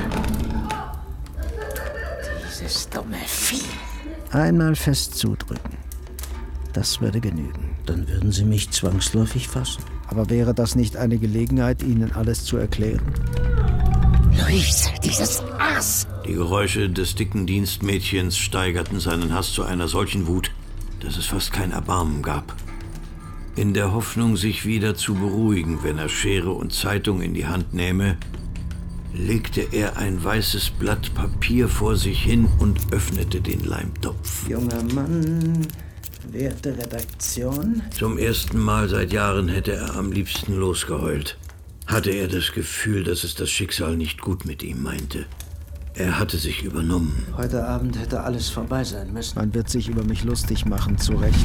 Dieses dumme Vieh. Einmal fest zudrücken. Das würde genügen. Dann würden Sie mich zwangsläufig fassen. Aber wäre das nicht eine Gelegenheit, Ihnen alles zu erklären? Luis, dieses Aas! Die Geräusche des dicken Dienstmädchens steigerten seinen Hass zu einer solchen Wut, dass es fast kein Erbarmen gab. In der Hoffnung, sich wieder zu beruhigen, wenn er Schere und Zeitung in die Hand nähme, legte er ein weißes Blatt Papier vor sich hin und öffnete den Leimtopf. Junger Mann, werte Redaktion. Zum ersten Mal seit Jahren hätte er am liebsten losgeheult. Hatte er das Gefühl, dass es das Schicksal nicht gut mit ihm meinte. Er hatte sich übernommen. Heute Abend hätte alles vorbei sein müssen. Man wird sich über mich lustig machen, zu Recht.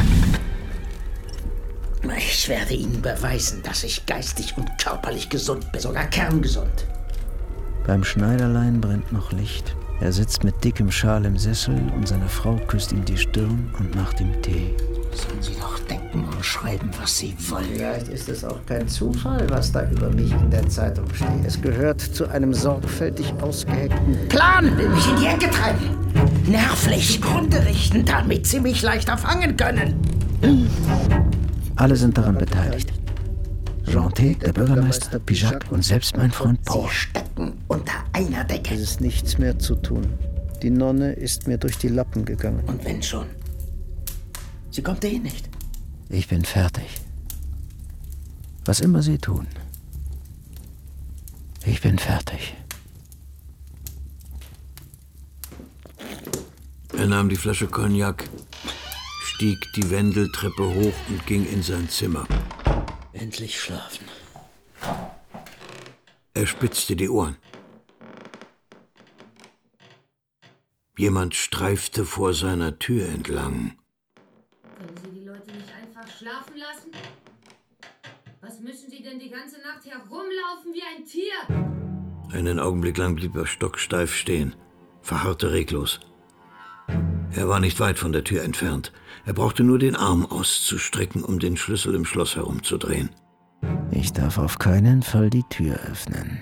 Ich werde Ihnen beweisen, dass ich geistig und körperlich gesund bin. Sogar kerngesund. Beim Schneiderlein brennt noch Licht. Er sitzt mit dickem Schal im Sessel und seine Frau küsst ihm die Stirn und macht ihm Tee. Sollen Sie doch denken und schreiben, was Sie wollen. Vielleicht ist es auch kein Zufall, was da über mich in der Zeitung steht. Es gehört zu einem sorgfältig ausgeheckten Plan, will mich in die Ecke treiben. Nervlich Grunde richten, damit Sie mich leichter fangen können. Alle sind daran beteiligt. Jean-T, der Bürgermeister, Pijac und selbst mein Freund Paul. Sie stecken unter einer Decke. Es ist nichts mehr zu tun. Die Nonne ist mir durch die Lappen gegangen. Und wenn schon? Sie kommt eh nicht. Ich bin fertig. Was immer Sie tun. Ich bin fertig. Er nahm die Flasche Cognac, stieg die Wendeltreppe hoch und ging in sein Zimmer. Endlich schlafen. Er spitzte die Ohren. Jemand streifte vor seiner Tür entlang. Können Sie die Leute nicht einfach schlafen lassen? Was müssen Sie denn die ganze Nacht herumlaufen wie ein Tier? Einen Augenblick lang blieb er stocksteif stehen, verharrte reglos. Er war nicht weit von der Tür entfernt. Er brauchte nur den Arm auszustrecken, um den Schlüssel im Schloss herumzudrehen. Ich darf auf keinen Fall die Tür öffnen.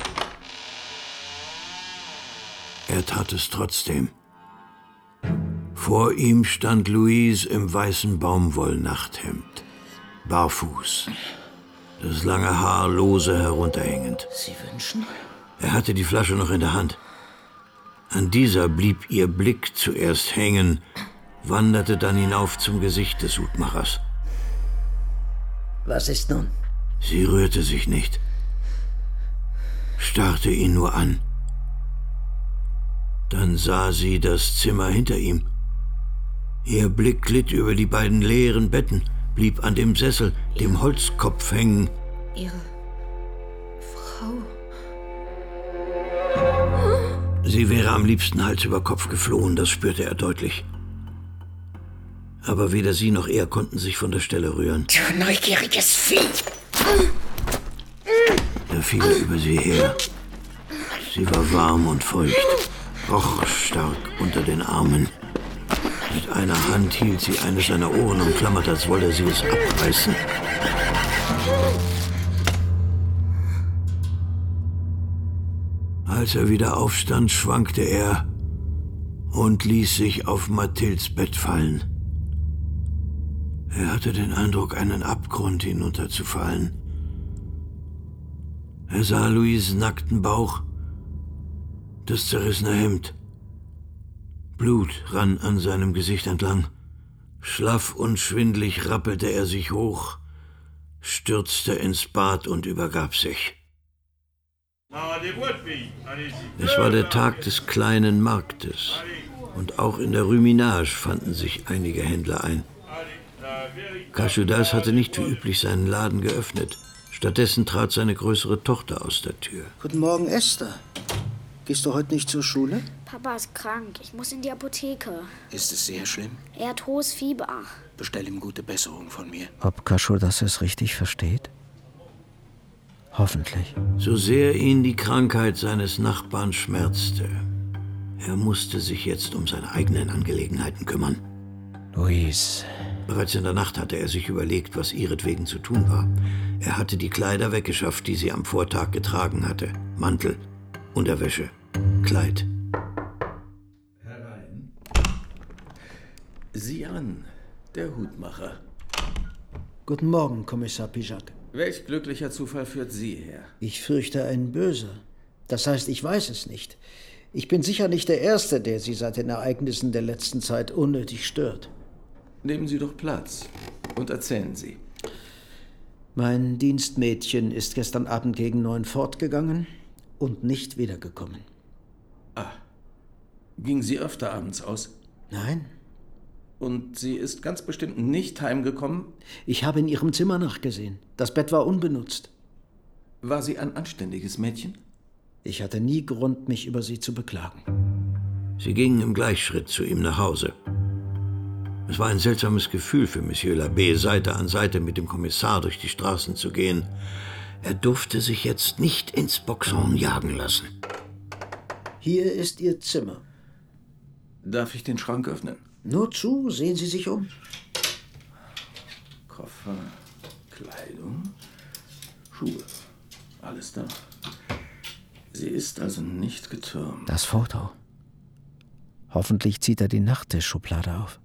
Er tat es trotzdem. Vor ihm stand Louise im weißen Baumwollnachthemd, barfuß. das lange Haar lose herunterhängend. Sie wünschen? Er hatte die Flasche noch in der Hand. An dieser blieb ihr Blick zuerst hängen, wanderte dann hinauf zum Gesicht des Hutmachers. Was ist nun? Sie rührte sich nicht, starrte ihn nur an. Dann sah sie das Zimmer hinter ihm. Ihr Blick glitt über die beiden leeren Betten, blieb an dem Sessel, dem Holzkopf hängen. Ihre Frau. Sie wäre am liebsten Hals über Kopf geflohen, das spürte er deutlich. Aber weder sie noch er konnten sich von der Stelle rühren. Du neugieriges Vieh! Er fiel über sie her. Sie war warm und feucht, roch stark unter den Armen. Mit einer Hand hielt sie eines seiner Ohren umklammert, als wolle sie es abreißen. Als er wieder aufstand, schwankte er und ließ sich auf Mathildes Bett fallen. Er hatte den Eindruck, einen Abgrund hinunterzufallen. Er sah Louises nackten Bauch, das zerrissene Hemd. Blut rann an seinem Gesicht entlang. Schlaff und schwindlig rappelte er sich hoch, stürzte ins Bad und übergab sich. Es war der Tag des kleinen Marktes und auch in der Rue Minage fanden sich einige Händler ein. Cachodas hatte nicht wie üblich seinen Laden geöffnet. Stattdessen trat seine größere Tochter aus der Tür. Guten Morgen, Esther. Gehst du heute nicht zur Schule? Papa ist krank. Ich muss in die Apotheke. Ist es sehr schlimm? Er hat hohes Fieber. Bestell ihm gute Besserung von mir. Ob Cachodas es richtig versteht? Hoffentlich. So sehr ihn die Krankheit seines Nachbarn schmerzte, er musste sich jetzt um seine eigenen Angelegenheiten kümmern. Louise. Bereits in der Nacht hatte er sich überlegt, was ihretwegen zu tun war. Er hatte die Kleider weggeschafft, die sie am Vortag getragen hatte. Mantel, Unterwäsche, Kleid. Herein. Sieh an, der Hutmacher. Guten Morgen, Kommissar Pijac. Welch glücklicher Zufall führt Sie her? Ich fürchte ein böser. Das heißt, ich weiß es nicht. Ich bin sicher nicht der Erste, der Sie seit den Ereignissen der letzten Zeit unnötig stört. Nehmen Sie doch Platz und erzählen Sie. Mein Dienstmädchen ist gestern Abend gegen neun fortgegangen und nicht wiedergekommen. Ah, ging sie öfter abends aus? Nein. Und sie ist ganz bestimmt nicht heimgekommen? Ich habe in ihrem Zimmer nachgesehen. Das Bett war unbenutzt. War sie ein anständiges Mädchen? Ich hatte nie Grund, mich über sie zu beklagen. Sie gingen im Gleichschritt zu ihm nach Hause. Es war ein seltsames Gefühl für Monsieur l'Abbé, Seite an Seite mit dem Kommissar durch die Straßen zu gehen. Er durfte sich jetzt nicht ins Boxhorn jagen lassen. Hier ist Ihr Zimmer. Darf ich den Schrank öffnen? Nur zu, sehen Sie sich um. Koffer, Kleidung, Schuhe, alles da. Sie ist also nicht getürmt. Das Foto. Hoffentlich zieht er die Nachttischschublade auf.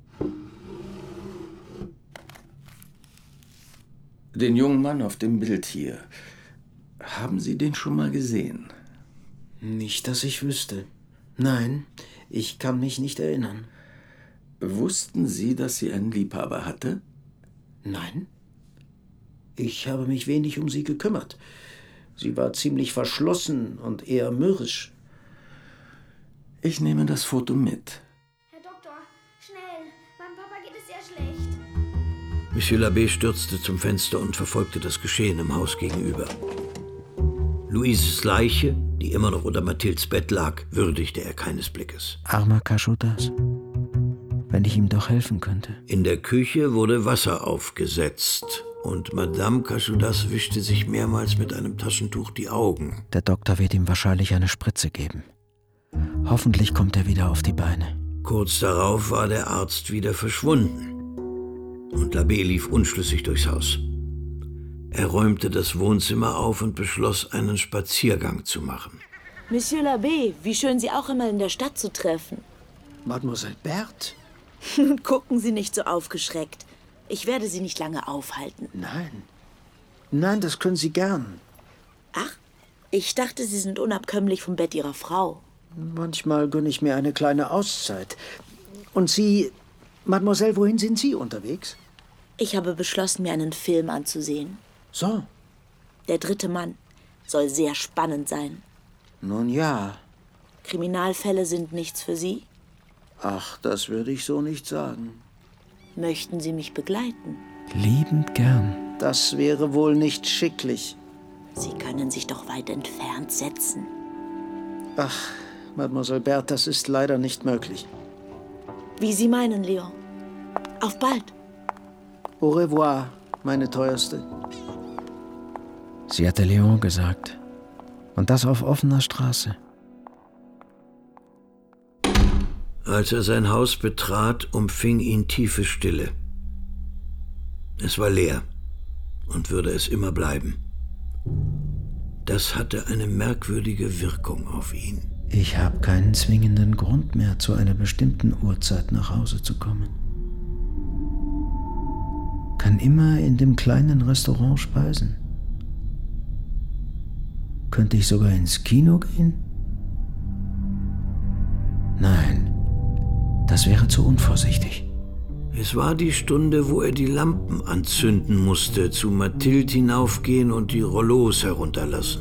Den jungen Mann auf dem Bild hier. Haben Sie den schon mal gesehen? Nicht, dass ich wüsste. Nein, ich kann mich nicht erinnern. Wussten Sie, dass sie einen Liebhaber hatte? Nein. Ich habe mich wenig um sie gekümmert. Sie war ziemlich verschlossen und eher mürrisch. Ich nehme das Foto mit. Herr Doktor, schnell. Meinem Papa geht es sehr schlecht. Monsieur l'Abbé stürzte zum Fenster und verfolgte das Geschehen im Haus gegenüber. Louises Leiche, die immer noch unter Mathildes Bett lag, würdigte er keines Blickes. Armer Cachodas. Wenn ich ihm doch helfen könnte. In der Küche wurde Wasser aufgesetzt und Madame Cachodas wischte sich mehrmals mit einem Taschentuch die Augen. Der Doktor wird ihm wahrscheinlich eine Spritze geben. Hoffentlich kommt er wieder auf die Beine. Kurz darauf war der Arzt wieder verschwunden und l'Abbé lief unschlüssig durchs Haus. Er räumte das Wohnzimmer auf und beschloss, einen Spaziergang zu machen. Monsieur l'Abbé, wie schön, Sie auch immer in der Stadt zu treffen. Mademoiselle Berthe? Nun gucken Sie nicht so aufgeschreckt. Ich werde Sie nicht lange aufhalten. Nein. Nein, das können Sie gern. Ach, ich dachte, Sie sind unabkömmlich vom Bett Ihrer Frau. Manchmal gönne ich mir eine kleine Auszeit. Und Sie, Mademoiselle, wohin sind Sie unterwegs? Ich habe beschlossen, mir einen Film anzusehen. So. Der dritte Mann soll sehr spannend sein. Nun ja. Kriminalfälle sind nichts für Sie? Ach, das würde ich so nicht sagen. Möchten Sie mich begleiten? Liebend gern. Das wäre wohl nicht schicklich. Sie können sich doch weit entfernt setzen. Ach, Mademoiselle Berthe, das ist leider nicht möglich. Wie Sie meinen, Leon. Auf bald. Au revoir, meine Teuerste. Sie hatte Leon gesagt. Und das auf offener Straße. Als er sein Haus betrat, umfing ihn tiefe Stille. Es war leer und würde es immer bleiben. Das hatte eine merkwürdige Wirkung auf ihn. Ich habe keinen zwingenden Grund mehr, zu einer bestimmten Uhrzeit nach Hause zu kommen. Kann immer in dem kleinen Restaurant speisen. Könnte ich sogar ins Kino gehen? Nein, das wäre zu unvorsichtig. Es war die Stunde, wo er die Lampen anzünden musste, zu Mathilde hinaufgehen und die Rollos herunterlassen.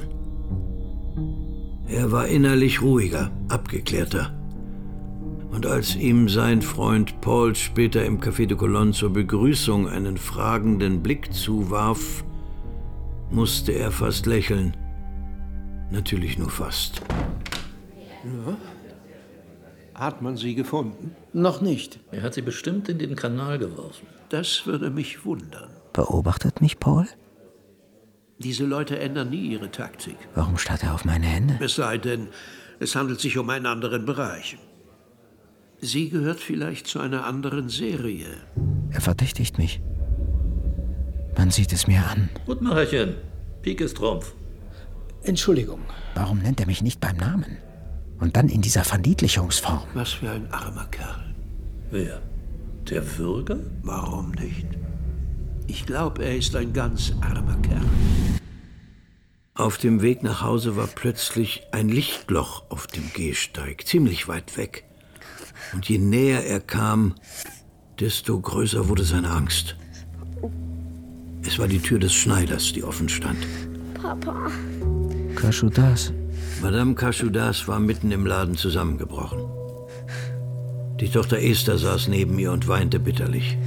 Er war innerlich ruhiger, abgeklärter. Und als ihm sein Freund Paul später im Café de Colonne zur Begrüßung einen fragenden Blick zuwarf, musste er fast lächeln. Natürlich nur fast. Ja. Hat man sie gefunden? Noch nicht. Er hat sie bestimmt in den Kanal geworfen. Das würde mich wundern. Beobachtet mich Paul? Diese Leute ändern nie ihre Taktik. Warum starrt er auf meine Hände? Es sei denn, es handelt sich um einen anderen Bereich. Sie gehört vielleicht zu einer anderen Serie. Er verdächtigt mich. Man sieht es mir an. Gutmacherchen, Pik ist Trumpf. Entschuldigung. Warum nennt er mich nicht beim Namen? Und dann in dieser Verniedlichungsform. Was für ein armer Kerl. Wer? Der Würger? Warum nicht? Ich glaube, er ist ein ganz armer Kerl. Auf dem Weg nach Hause war plötzlich ein Lichtloch auf dem Gehsteig, ziemlich weit weg. Und je näher er kam, desto größer wurde seine Angst. Es war die Tür des Schneiders, die offen stand. Papa. Cachudas. Madame Cachudas war mitten im Laden zusammengebrochen. Die Tochter Esther saß neben ihr und weinte bitterlich.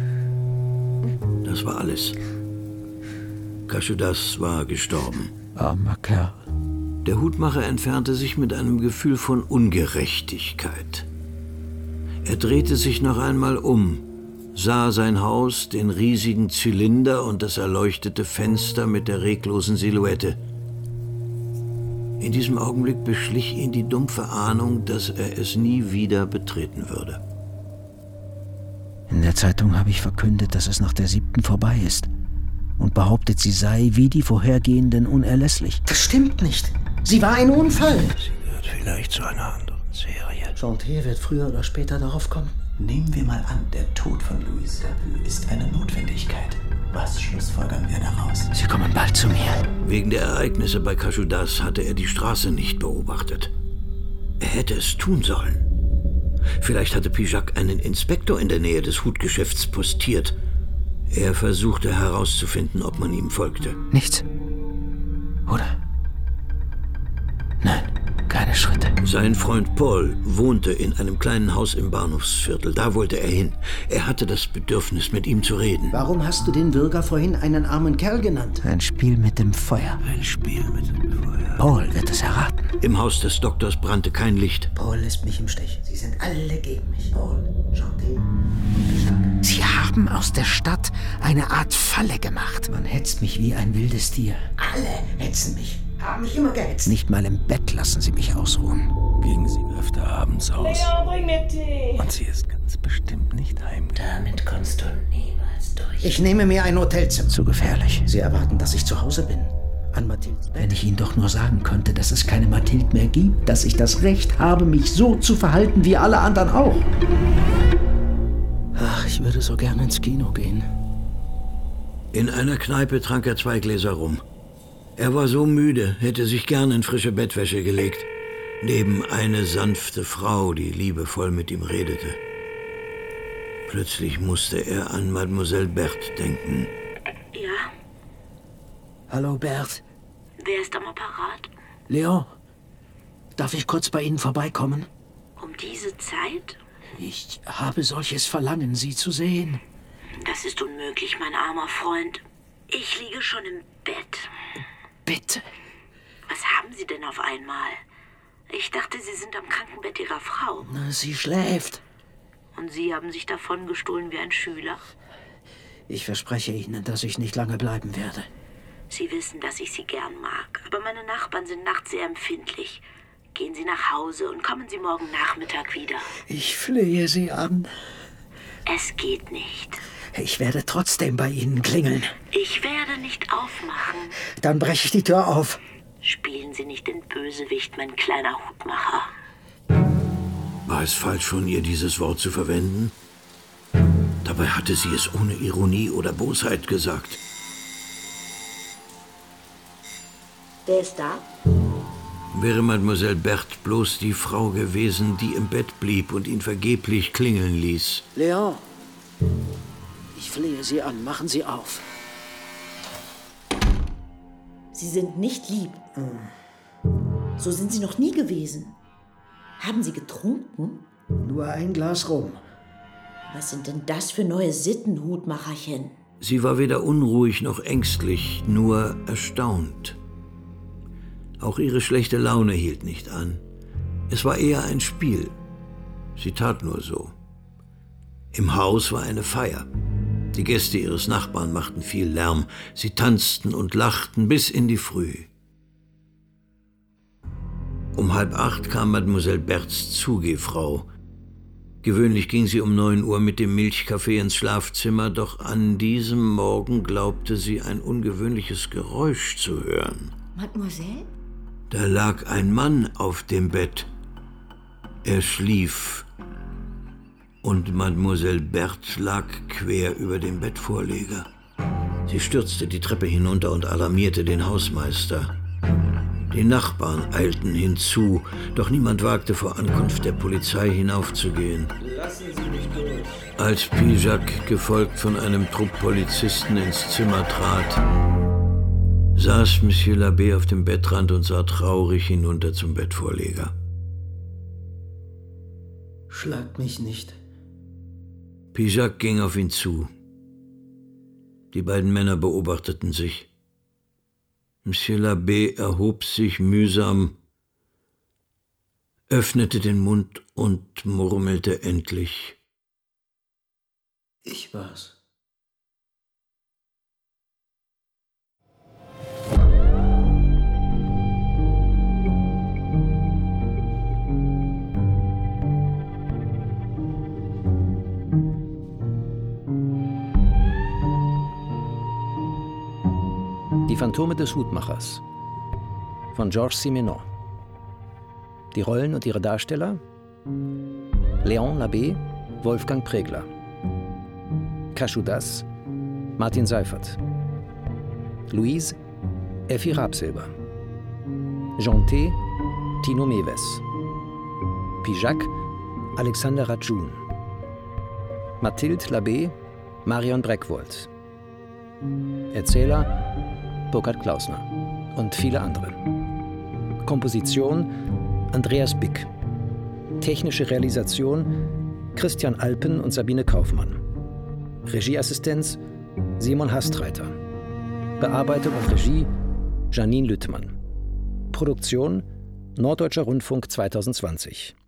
Das war alles. Cachudas war gestorben. Armer Kerl. Der Hutmacher entfernte sich mit einem Gefühl von Ungerechtigkeit. Er drehte sich noch einmal um, sah sein Haus, den riesigen Zylinder und das erleuchtete Fenster mit der reglosen Silhouette. In diesem Augenblick beschlich ihn die dumpfe Ahnung, dass er es nie wieder betreten würde. In der Zeitung habe ich verkündet, dass es nach der siebten vorbei ist. Und behauptet, sie sei wie die vorhergehenden unerlässlich. Das stimmt nicht. Sie war ein Unfall. Sie gehört vielleicht zu einer anderen Serie. Chantier wird früher oder später darauf kommen. Nehmen wir mal an, der Tod von Louise Debut ist eine Notwendigkeit. Was schlussfolgern wir daraus? Sie kommen bald zu mir. Wegen der Ereignisse bei Cachudas hatte er die Straße nicht beobachtet. Er hätte es tun sollen. Vielleicht hatte Pijac einen Inspektor in der Nähe des Hutgeschäfts postiert. Er versuchte herauszufinden, ob man ihm folgte. Nichts. Oder? Nein, keine Schritte. Sein Freund Paul wohnte in einem kleinen Haus im Bahnhofsviertel. Da wollte er hin. Er hatte das Bedürfnis, mit ihm zu reden. Warum hast du den Bürger vorhin einen armen Kerl genannt? Ein Spiel mit dem Feuer. Ein Spiel mit dem Feuer. Paul wird es erraten. Im Haus des Doktors brannte kein Licht. Paul lässt mich im Stich. Sie sind alle gegen mich. Paul, Chantier und Pijac. Sie haben aus der Stadt eine Art Falle gemacht. Man hetzt mich wie ein wildes Tier. Alle hetzen mich. Haben mich immer gehetzt. Nicht mal im Bett lassen Sie mich ausruhen. Gingen Sie öfter abends aus. Leon, bring mir Tee. Und sie ist ganz bestimmt nicht heimgegangen. Damit kommst du niemals durch. Ich nehme mir ein Hotelzimmer. Zu gefährlich. Sie erwarten, dass ich zu Hause bin. An Mathildes Bett. Wenn ich Ihnen doch nur sagen könnte, dass es keine Mathilde mehr gibt, dass ich das Recht habe, mich so zu verhalten wie alle anderen auch. Ach, ich würde so gerne ins Kino gehen. In einer Kneipe trank er zwei Gläser rum. Er war so müde, hätte sich gern in frische Bettwäsche gelegt. Neben eine sanfte Frau, die liebevoll mit ihm redete. Plötzlich musste er an Mademoiselle Berthe denken. Ja, Hallo, Berthe. wer ist am Apparat? Leon, darf ich kurz bei Ihnen vorbeikommen? Um diese Zeit? Ich habe solches Verlangen, Sie zu sehen. Das ist unmöglich, mein armer Freund. Ich liege schon im Bett. Bitte. Was haben Sie denn auf einmal? Ich dachte, Sie sind am Krankenbett Ihrer Frau. Sie schläft. Und Sie haben sich davongestohlen wie ein Schüler? Ich verspreche Ihnen, dass ich nicht lange bleiben werde. Sie wissen, dass ich Sie gern mag, aber meine Nachbarn sind nachts sehr empfindlich. Gehen Sie nach Hause und kommen Sie morgen Nachmittag wieder. Ich flehe Sie an. Es geht nicht. Ich werde trotzdem bei Ihnen klingeln. Ich werde nicht aufmachen. Dann breche ich die Tür auf. Spielen Sie nicht den Bösewicht, mein kleiner Hutmacher. War es falsch von ihr, dieses Wort zu verwenden? Dabei hatte sie es ohne Ironie oder Bosheit gesagt. Wer ist da? Wäre Mademoiselle Berthe bloß die Frau gewesen, die im Bett blieb und ihn vergeblich klingeln ließ. Leon, ich flehe Sie an. Machen Sie auf. Sie sind nicht lieb. So sind Sie noch nie gewesen. Haben Sie getrunken? Nur ein Glas rum. Was sind denn das für neue Sitten, Hutmacherchen? Sie war weder unruhig noch ängstlich, nur erstaunt. Auch ihre schlechte Laune hielt nicht an. Es war eher ein Spiel. Sie tat nur so. Im Haus war eine Feier. Die Gäste ihres Nachbarn machten viel Lärm. Sie tanzten und lachten bis in die Früh. Um halb acht kam Mademoiselle Berthes Zugehfrau. Gewöhnlich ging sie um neun Uhr mit dem Milchkaffee ins Schlafzimmer, doch an diesem Morgen glaubte sie, ein ungewöhnliches Geräusch zu hören. Mademoiselle? Da lag ein Mann auf dem Bett. Er schlief. Und Mademoiselle Berthe lag quer über dem Bettvorleger. Sie stürzte die Treppe hinunter und alarmierte den Hausmeister. Die Nachbarn eilten hinzu, doch niemand wagte vor Ankunft der Polizei hinaufzugehen. Lassen Sie mich durch. Als Pijac, gefolgt von einem Trupp Polizisten, ins Zimmer trat, saß Monsieur l'Abbé auf dem Bettrand und sah traurig hinunter zum Bettvorleger. Schlagt mich nicht. Pijac ging auf ihn zu. Die beiden Männer beobachteten sich. Monsieur l'Abbé erhob sich mühsam, öffnete den Mund und murmelte endlich: Ich war's. Die Phantome des Hutmachers von Georges Simenon. Die Rollen und ihre Darsteller: Léon l'Abbé, Wolfgang Pregler. Cachudas, Martin Seifert. Louise, Effi Rabsilber. Jeanté, Tino Mewes. Pijac, Alexander Radjun. Mathilde l'Abbé, Marion Breckwold. Erzähler Burkhard Klausner und viele andere. Komposition Andreas Bick. Technische Realisation Christian Alpen und Sabine Kaufmann. Regieassistenz Simon Hastreiter. Bearbeitung und Regie Janine Lüttmann. Produktion Norddeutscher Rundfunk zwanzig zwanzig.